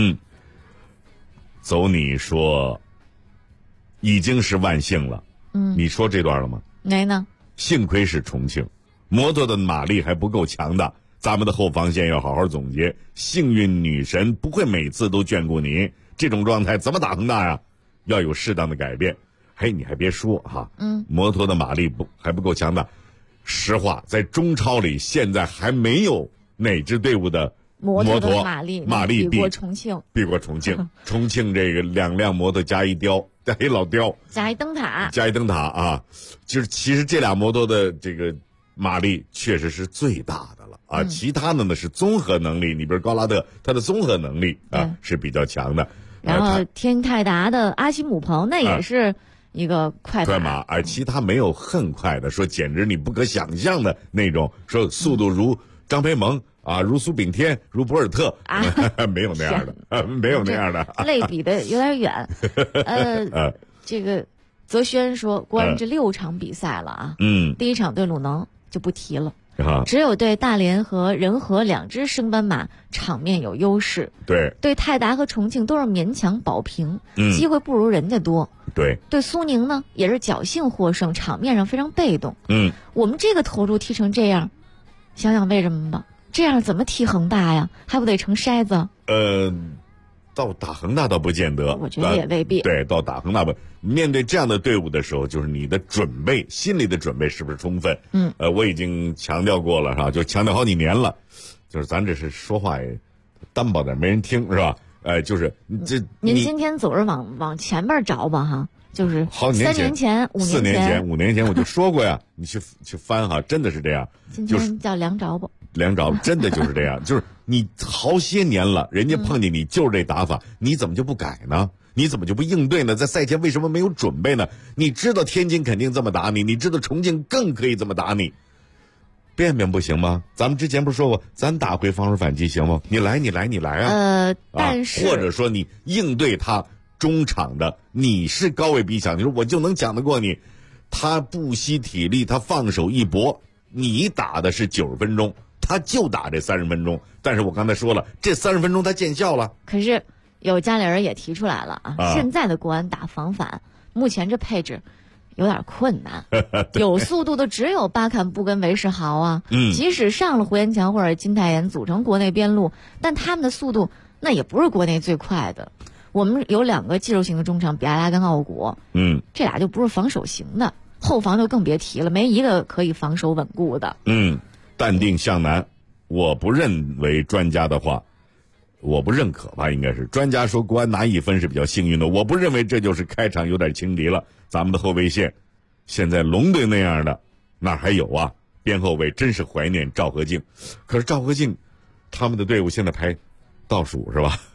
走，你说已经是万幸了。你说这段了吗？ 没呢。 幸亏是重庆，摩托的马力还不够强大，咱们的后防线要好好总结。幸运女神不会每次都眷顾你，这种状态怎么打恒大呀？要有适当的改变。嘿，你还别说哈，摩托的马力还不够强大。实话，在中超里现在还没有哪支队伍的摩托的马力比过重庆。 重庆这个2辆摩托加一老雕， 加一灯塔啊，就是其实这俩摩托的这个马力确实是最大的了啊。其他的呢是综合能力，你比如高拉特，他的综合能力啊是比较强的。 然后天泰达的阿西姆彭那也是一个快马， 其他没有很快的，说简直你不可想象的那种，说速度如张培萌啊，如苏炳添，如博尔特啊，没有那样的，没有那样的， 类比的有点远。这个泽轩说，国安这6场比赛了啊，第一场对鲁能就不提了。只有对大连和仁和2支升班马场面有优势，对泰达和重庆都是勉强保平，机会不如人家多。对苏宁呢也是侥幸获胜，场面上非常被动。我们这个投入踢成这样，想想为什么吧？这样怎么踢恒大呀？还不得成筛子？ 到打恒大倒不见得， 我觉得也未必。 对，到打恒大面对这样的队伍的时候，就是你的准备，心理的准备是不是充分？我已经强调过了，是吧？就强调好几年了，就是咱这是说话也单薄点，没人听，是吧？就是您今天总是往前边找吧，哈，就是好几年前、 3年前、5年前、 5年前我就说过呀，你去翻哈，真的是这样。 今天叫梁着吧。 梁着真的就是这样，就是你好些年了，人家碰见你就是这打法，你怎么就不改呢？你怎么就不应对呢？在赛前为什么没有准备呢？你知道天津肯定这么打你，你知道重庆更可以这么打你，变不行吗？咱们之前不是说过，咱打回防守反击行吗？你来啊！ 但是或者说你应对他中场的，你是高位逼抢，你说我就能抢得过你，他不惜体力，他放手一搏，你打的是90分钟。他就打这30分钟，但是我刚才说了，这30分钟他见效了。 可是有家里人也提出来了啊，现在的国安打防反，目前这配置有点困难，有速度的只有巴坎布跟韦世豪啊。即使上了胡延强或者金泰妍组成国内边路，但他们的速度那也不是国内最快的。我们有2个技术型的中场，比埃拉跟奥古，这俩就不是防守型的，后防就更别提了，没一个可以防守稳固的。 淡定向南，我不认为专家的话，我不认可吧，应该是专家说国安拿1分是比较幸运的，我不认为这就是开场有点轻敌了。咱们的后卫线现在龙队那样的哪还有啊？边后卫真是怀念赵和敬，可是赵和敬他们的队伍现在排倒数是吧？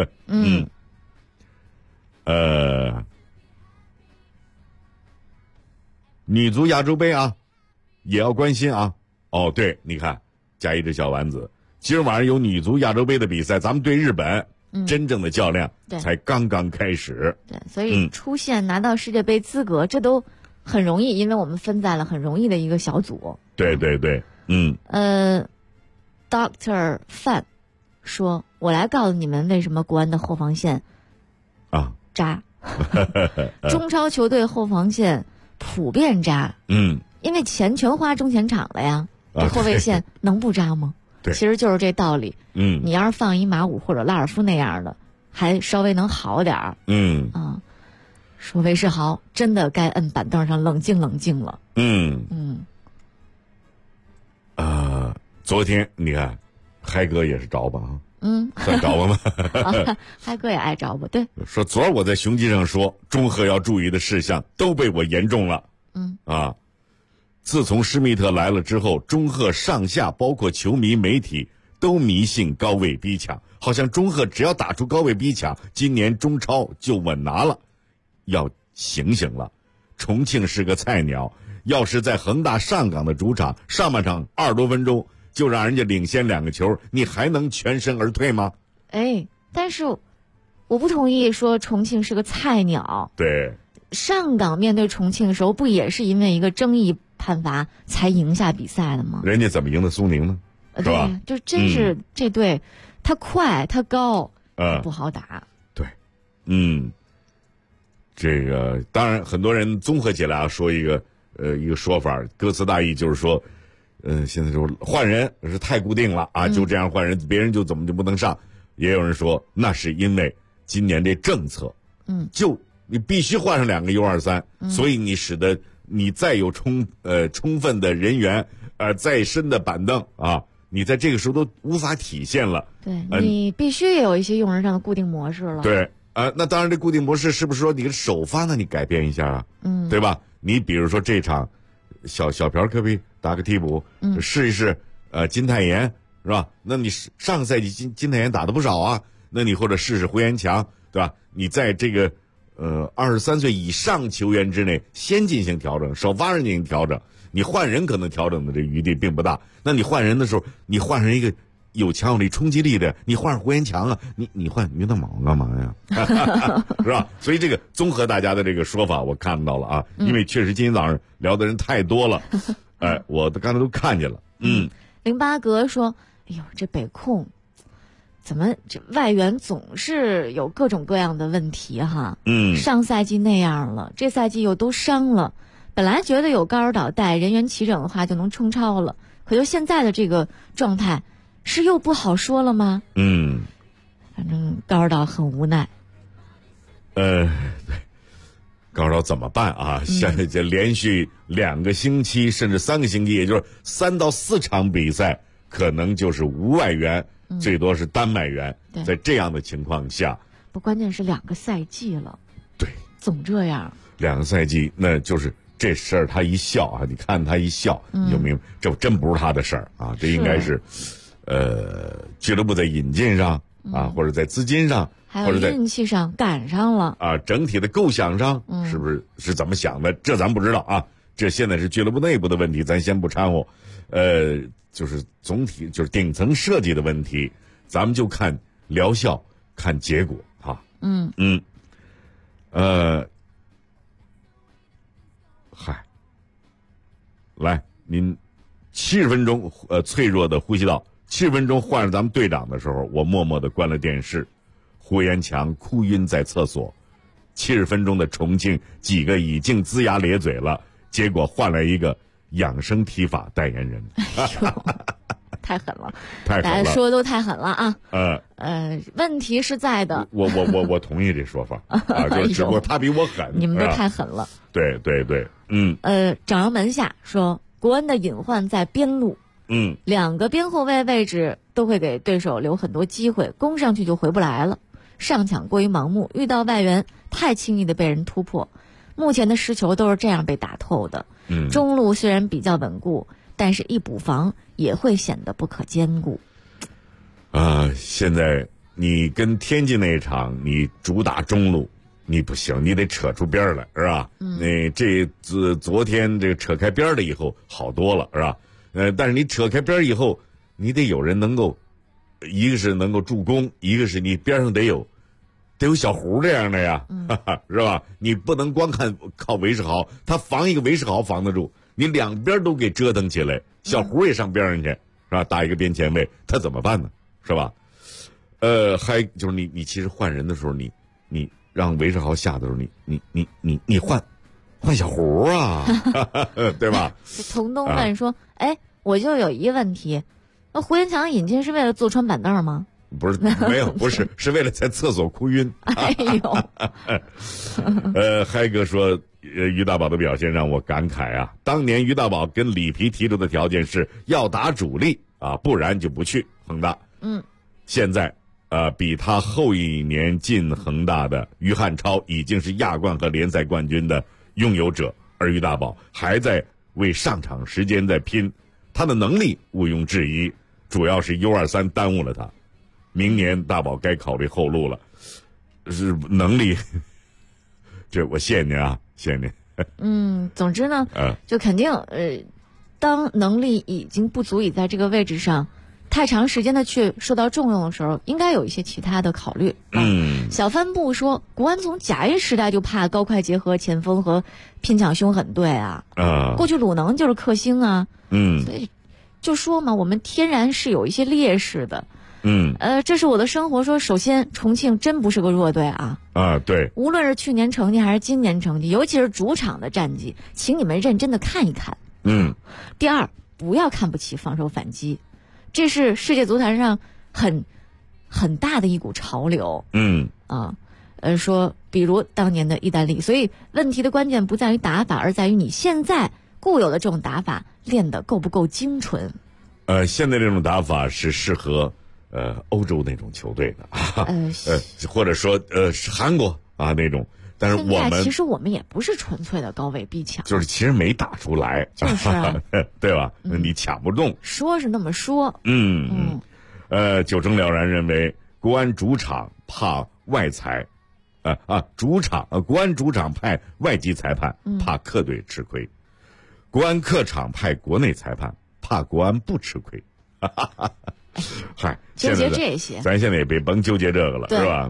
女足亚洲杯啊也要关心啊。哦，对，你看，加一只小丸子，今儿晚上有女足亚洲杯的比赛，咱们对日本，真正的较量才刚刚开始。 对，所以出线拿到世界杯资格，这都很容易，因为我们分在了很容易的一个小组。 对， Dr. Fan 说：“我来告诉你们为什么国安的后防线渣，中超球队后防线普遍渣。因为钱全花中前场了呀。”这后卫线能不渣吗？其实就是这道理。你要是放一马武或者拉尔夫那样的，还稍微能好点儿。说韦世豪真的该摁板凳上冷静了。 昨天你看，嗨哥也是着吧算着吧吗？ 嗨哥也爱着吧？对， 说昨儿我在雄鸡上说，中赫要注意的事项都被我言中了。自从施密特来了之后，中赫上下包括球迷媒体都迷信高位逼抢，好像中赫只要打出高位逼抢，今年中超就稳拿了。要醒醒了，重庆是个菜鸟，要是在恒大上港的主场，上半场20多分钟就让人家领先2个球，你还能全身而退吗？ 但是我不同意说重庆是个菜鸟。 对， 上港面对重庆的时候，不也是因为一个争议判罚才赢下比赛的吗？ 人家怎么赢的苏宁呢？是吧？ 就真是这队，他快，他高，不好打。 对，这个当然很多人综合起来说一个说法，歌词大意就是说，现在说换人是太固定了啊，就这样换人，别人就怎么就不能上？也有人说那是因为今年这政策，就你必须换上2个 U23，所以你使得你再有充分的人员，再深的板凳啊，你在这个时候都无法体现了。 对，你必须也有一些用人上的固定模式了。 对。那当然，这固定模式是不是说你的首发呢？你改变一下啊，对吧？你比如说这场，小朴可不可以打个替补，试一试？金泰妍是吧？那你上个赛季金泰妍打的不少啊，那你或者试试胡延强，对吧？你在这个23岁以上球员之内先进行调整，首发人进行调整，你换人可能调整的这余地并不大。那你换人的时候，你换上一个有强有力冲击力的，你换上胡延强啊，你换于大卯干嘛呀？是吧？所以这个综合大家的这个说法，我看到了啊，因为确实今天早上聊的人太多了，我刚才都看见了。 08格说：“哎呦，这北控怎么这外援总是有各种各样的问题哈？上赛季那样了，这赛季又都伤了，本来觉得有高尔导带，人员齐整的话就能冲超了，可就现在的这个状态。”是又不好说了吗？反正高尔导很无奈。 对，高尔导怎么办啊？现在这连续2个星期甚至3个星期，也就是3到4场比赛，可能就是无外援，最多是单外援。在这样的情况下， 不，关键是2个赛季了。 对， 总这样。 2个赛季，那就是这事儿他一笑啊，你看他一笑，你就明白，这真不是他的事儿啊，这应该是。俱乐部在引进上啊，或者在资金上， 还有运气上赶上了啊，整体的构想上，是不是怎么想的？这咱不知道啊，这现在是俱乐部内部的问题，咱先不掺和。就是总体就是顶层设计的问题，咱们就看疗效，看结果哈。来，您70分钟脆弱的呼吸道。70分钟换上咱们队长的时候，我默默地关了电视。胡延强哭晕在厕所。70分钟的重庆，几个已经龇牙咧嘴了，结果换来一个养生体法代言人。 太狠了， 太狠了， 大家说的都太狠了啊！问题是在的。 我同意这说法啊，就只不过他比我狠。 你们都太狠了。 对， 掌阳门下说，国安的隐患在边路。2个边后卫位置都会给对手留很多机会，攻上去就回不来了。上抢过于盲目，遇到外援太轻易的被人突破。目前的失球都是这样被打透的。中路虽然比较稳固，但是一补防也会显得不可兼顾。 现在你跟天津那一场，你主打中路，你不行，你得扯出边来，是吧？那昨天这个扯开边了以后好多了，是吧？但是你扯开边以后，你得有人能够，一个是能够助攻，一个是你边上得有小胡这样的呀，是吧？你不能光靠韦世豪，他防一个韦世豪防得住，你两边都给折腾起来，小胡也上边上去，是吧？打一个边前卫，他怎么办呢？是吧？还就是你其实换人的时候，你让韦世豪下的时候，你换小胡啊，对吧？ 童东问说：“哎，我就有一个问题，那胡延强引进是为了坐穿板凳吗？” 不是，没有，不是，是为了在厕所哭晕。 哎呦， 嗨哥说，于大宝的表现让我感慨啊！当年于大宝跟里皮提出的条件是要打主力啊，不然就不去恒大。 现在比他后一年进恒大的于汉超已经是亚冠和联赛冠军的拥有者，而于大宝还在为上场时间在拼，他的能力毋庸置疑，主要是 U23 耽误了他。明年大宝该考虑后路了，是能力，这我谢谢您啊，谢谢您。 总之呢，就肯定当能力已经不足以在这个位置上太长时间的去受到重用的时候，应该有一些其他的考虑。小帆布说，国安从甲 A 时代就怕高快结合前锋和拼抢凶狠队啊。过去鲁能就是克星啊。所以就说嘛，我们天然是有一些劣势的。这是我的生活说，首先重庆真不是个弱队啊。 对。 无论是去年成绩还是今年成绩，尤其是主场的战绩，请你们认真的看一看。第二，不要看不起防守反击。这是世界足坛上很大的一股潮流。说比如当年的意大利，所以问题的关键不在于打法，而在于你现在固有的这种打法练得够不够精纯。 现在这种打法是适合欧洲那种球队的，或者说是韩国啊那种。但是我们其实我们也不是纯粹的高位逼抢， 就是其实没打出来， 就是对吧？你抢不动， 说是那么说。 九成了然认为，国安主场怕外裁，国安主场派外籍裁判，怕客队吃亏；国安客场派国内裁判，怕国安不吃亏。嗨， 纠结这些， 咱现在也别甭纠结这个了，是吧？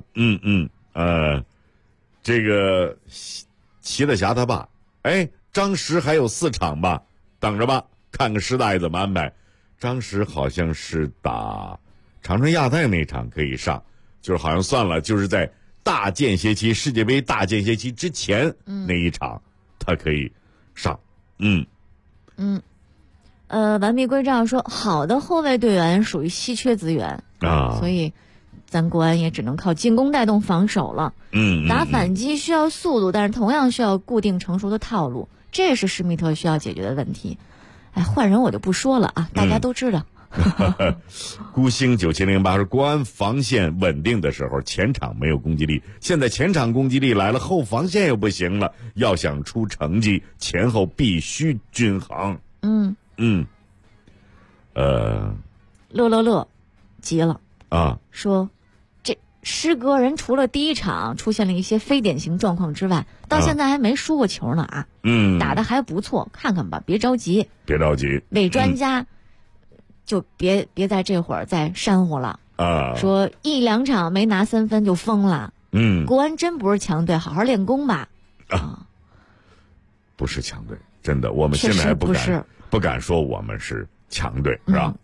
这个齐乐侠他爸，张石还有4场吧，等着吧，看看师大爷怎么安排。张石好像是打长春亚泰那场可以上，就是好像算了，就是在大间歇期世界杯大间歇期之前那一场，他可以上。 完璧归赵说，好的后卫队员属于稀缺资源所以咱国安也只能靠进攻带动防守了。打反击需要速度，但是同样需要固定成熟的套路，这是施密特需要解决的问题。换人我就不说了啊，大家都知道。 孤星9708说，国安防线稳定的时候，前场没有攻击力，现在前场攻击力来了，后防线又不行了，要想出成绩，前后必须均衡。 乐急了啊， 说这师哥人除了第一场出现了一些非典型状况之外，到现在还没输过球呢啊。打得还不错，看看吧，别着急。伪专家就别在这会儿再煽乎了啊，说1、2场没拿3分就疯了。国安真不是强队，好好练功吧。 不是强队，真的，我们现在还不敢说我们是强队，是吧？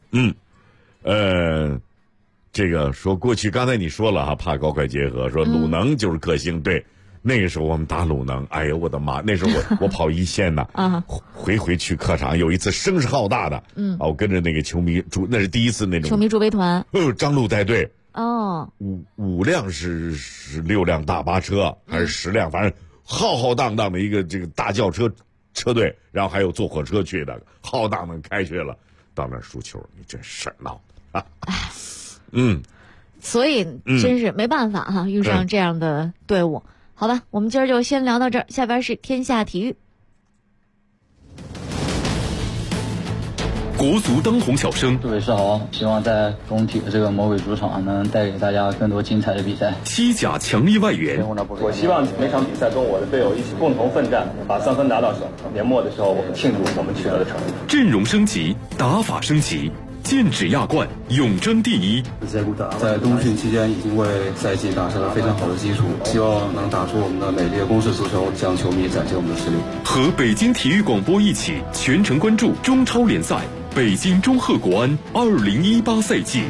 这个说过去刚才你说了怕高快结合，说鲁能就是克星，对，那个时候我们打鲁能，哎呦我的妈，那时候我跑一线呢，回去客场有一次声势浩大的，我跟着那个球迷那是第一次那种球迷助威团， 张路带队 ，5 辆是6辆大巴车还是10辆，反正浩荡荡的一个这个大轿车队，然后还有坐火车去的，浩荡荡开去了，到那儿输球，你这事儿闹的所以真是没办法哈，遇上这样的队伍。好吧，我们今儿就先聊到这儿，下边是天下体育。 国足当红小生， 各位是好，希望在工体的这个魔鬼主场能带给大家更多精彩的比赛。 西甲强力外援， 我希望每场比赛跟我的队友一起共同奋战，把3分拿到手。年末的时候，我们庆祝我们取得的成绩。 阵容升级，打法升级，剑指亚冠，永争第一。 在冬训期间已经为赛季打下了非常好的基础，希望能打出我们的美丽的攻势足球，向球迷展现我们的实力。 和北京体育广播一起全程关注中超联赛，北京中赫国安2018赛季。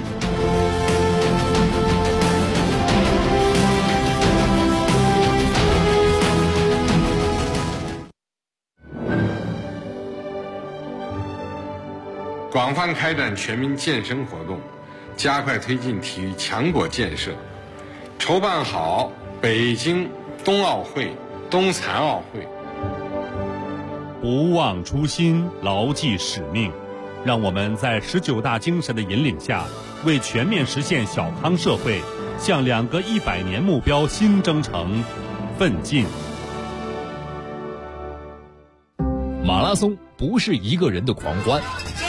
广泛开展全民健身活动，加快推进体育强国建设，筹办好北京冬奥会、冬残奥会。 不忘初心，牢记使命， 让我们在19大精神的引领下，为全面实现小康社会，向2个100年目标新征程奋进。 马拉松不是一个人的狂欢，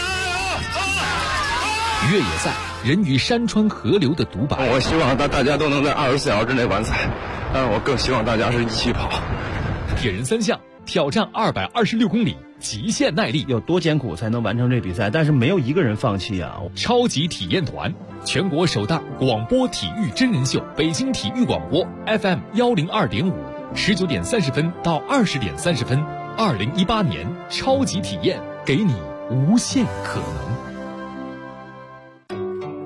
越野赛人与山川河流的独白。 我希望大家都能在24小时之内完赛，但是我更希望大家是一起跑。 铁人3项挑战226公里，极限耐力， 有多艰苦才能完成这比赛？但是没有一个人放弃啊！ 超级体验团，全国首档广播体育真人秀，北京体育广播 FM 102.5，19点30分到20点30分，2018年超级体验，给你无限可能。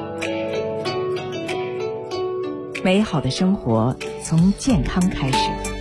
美好的生活从健康开始。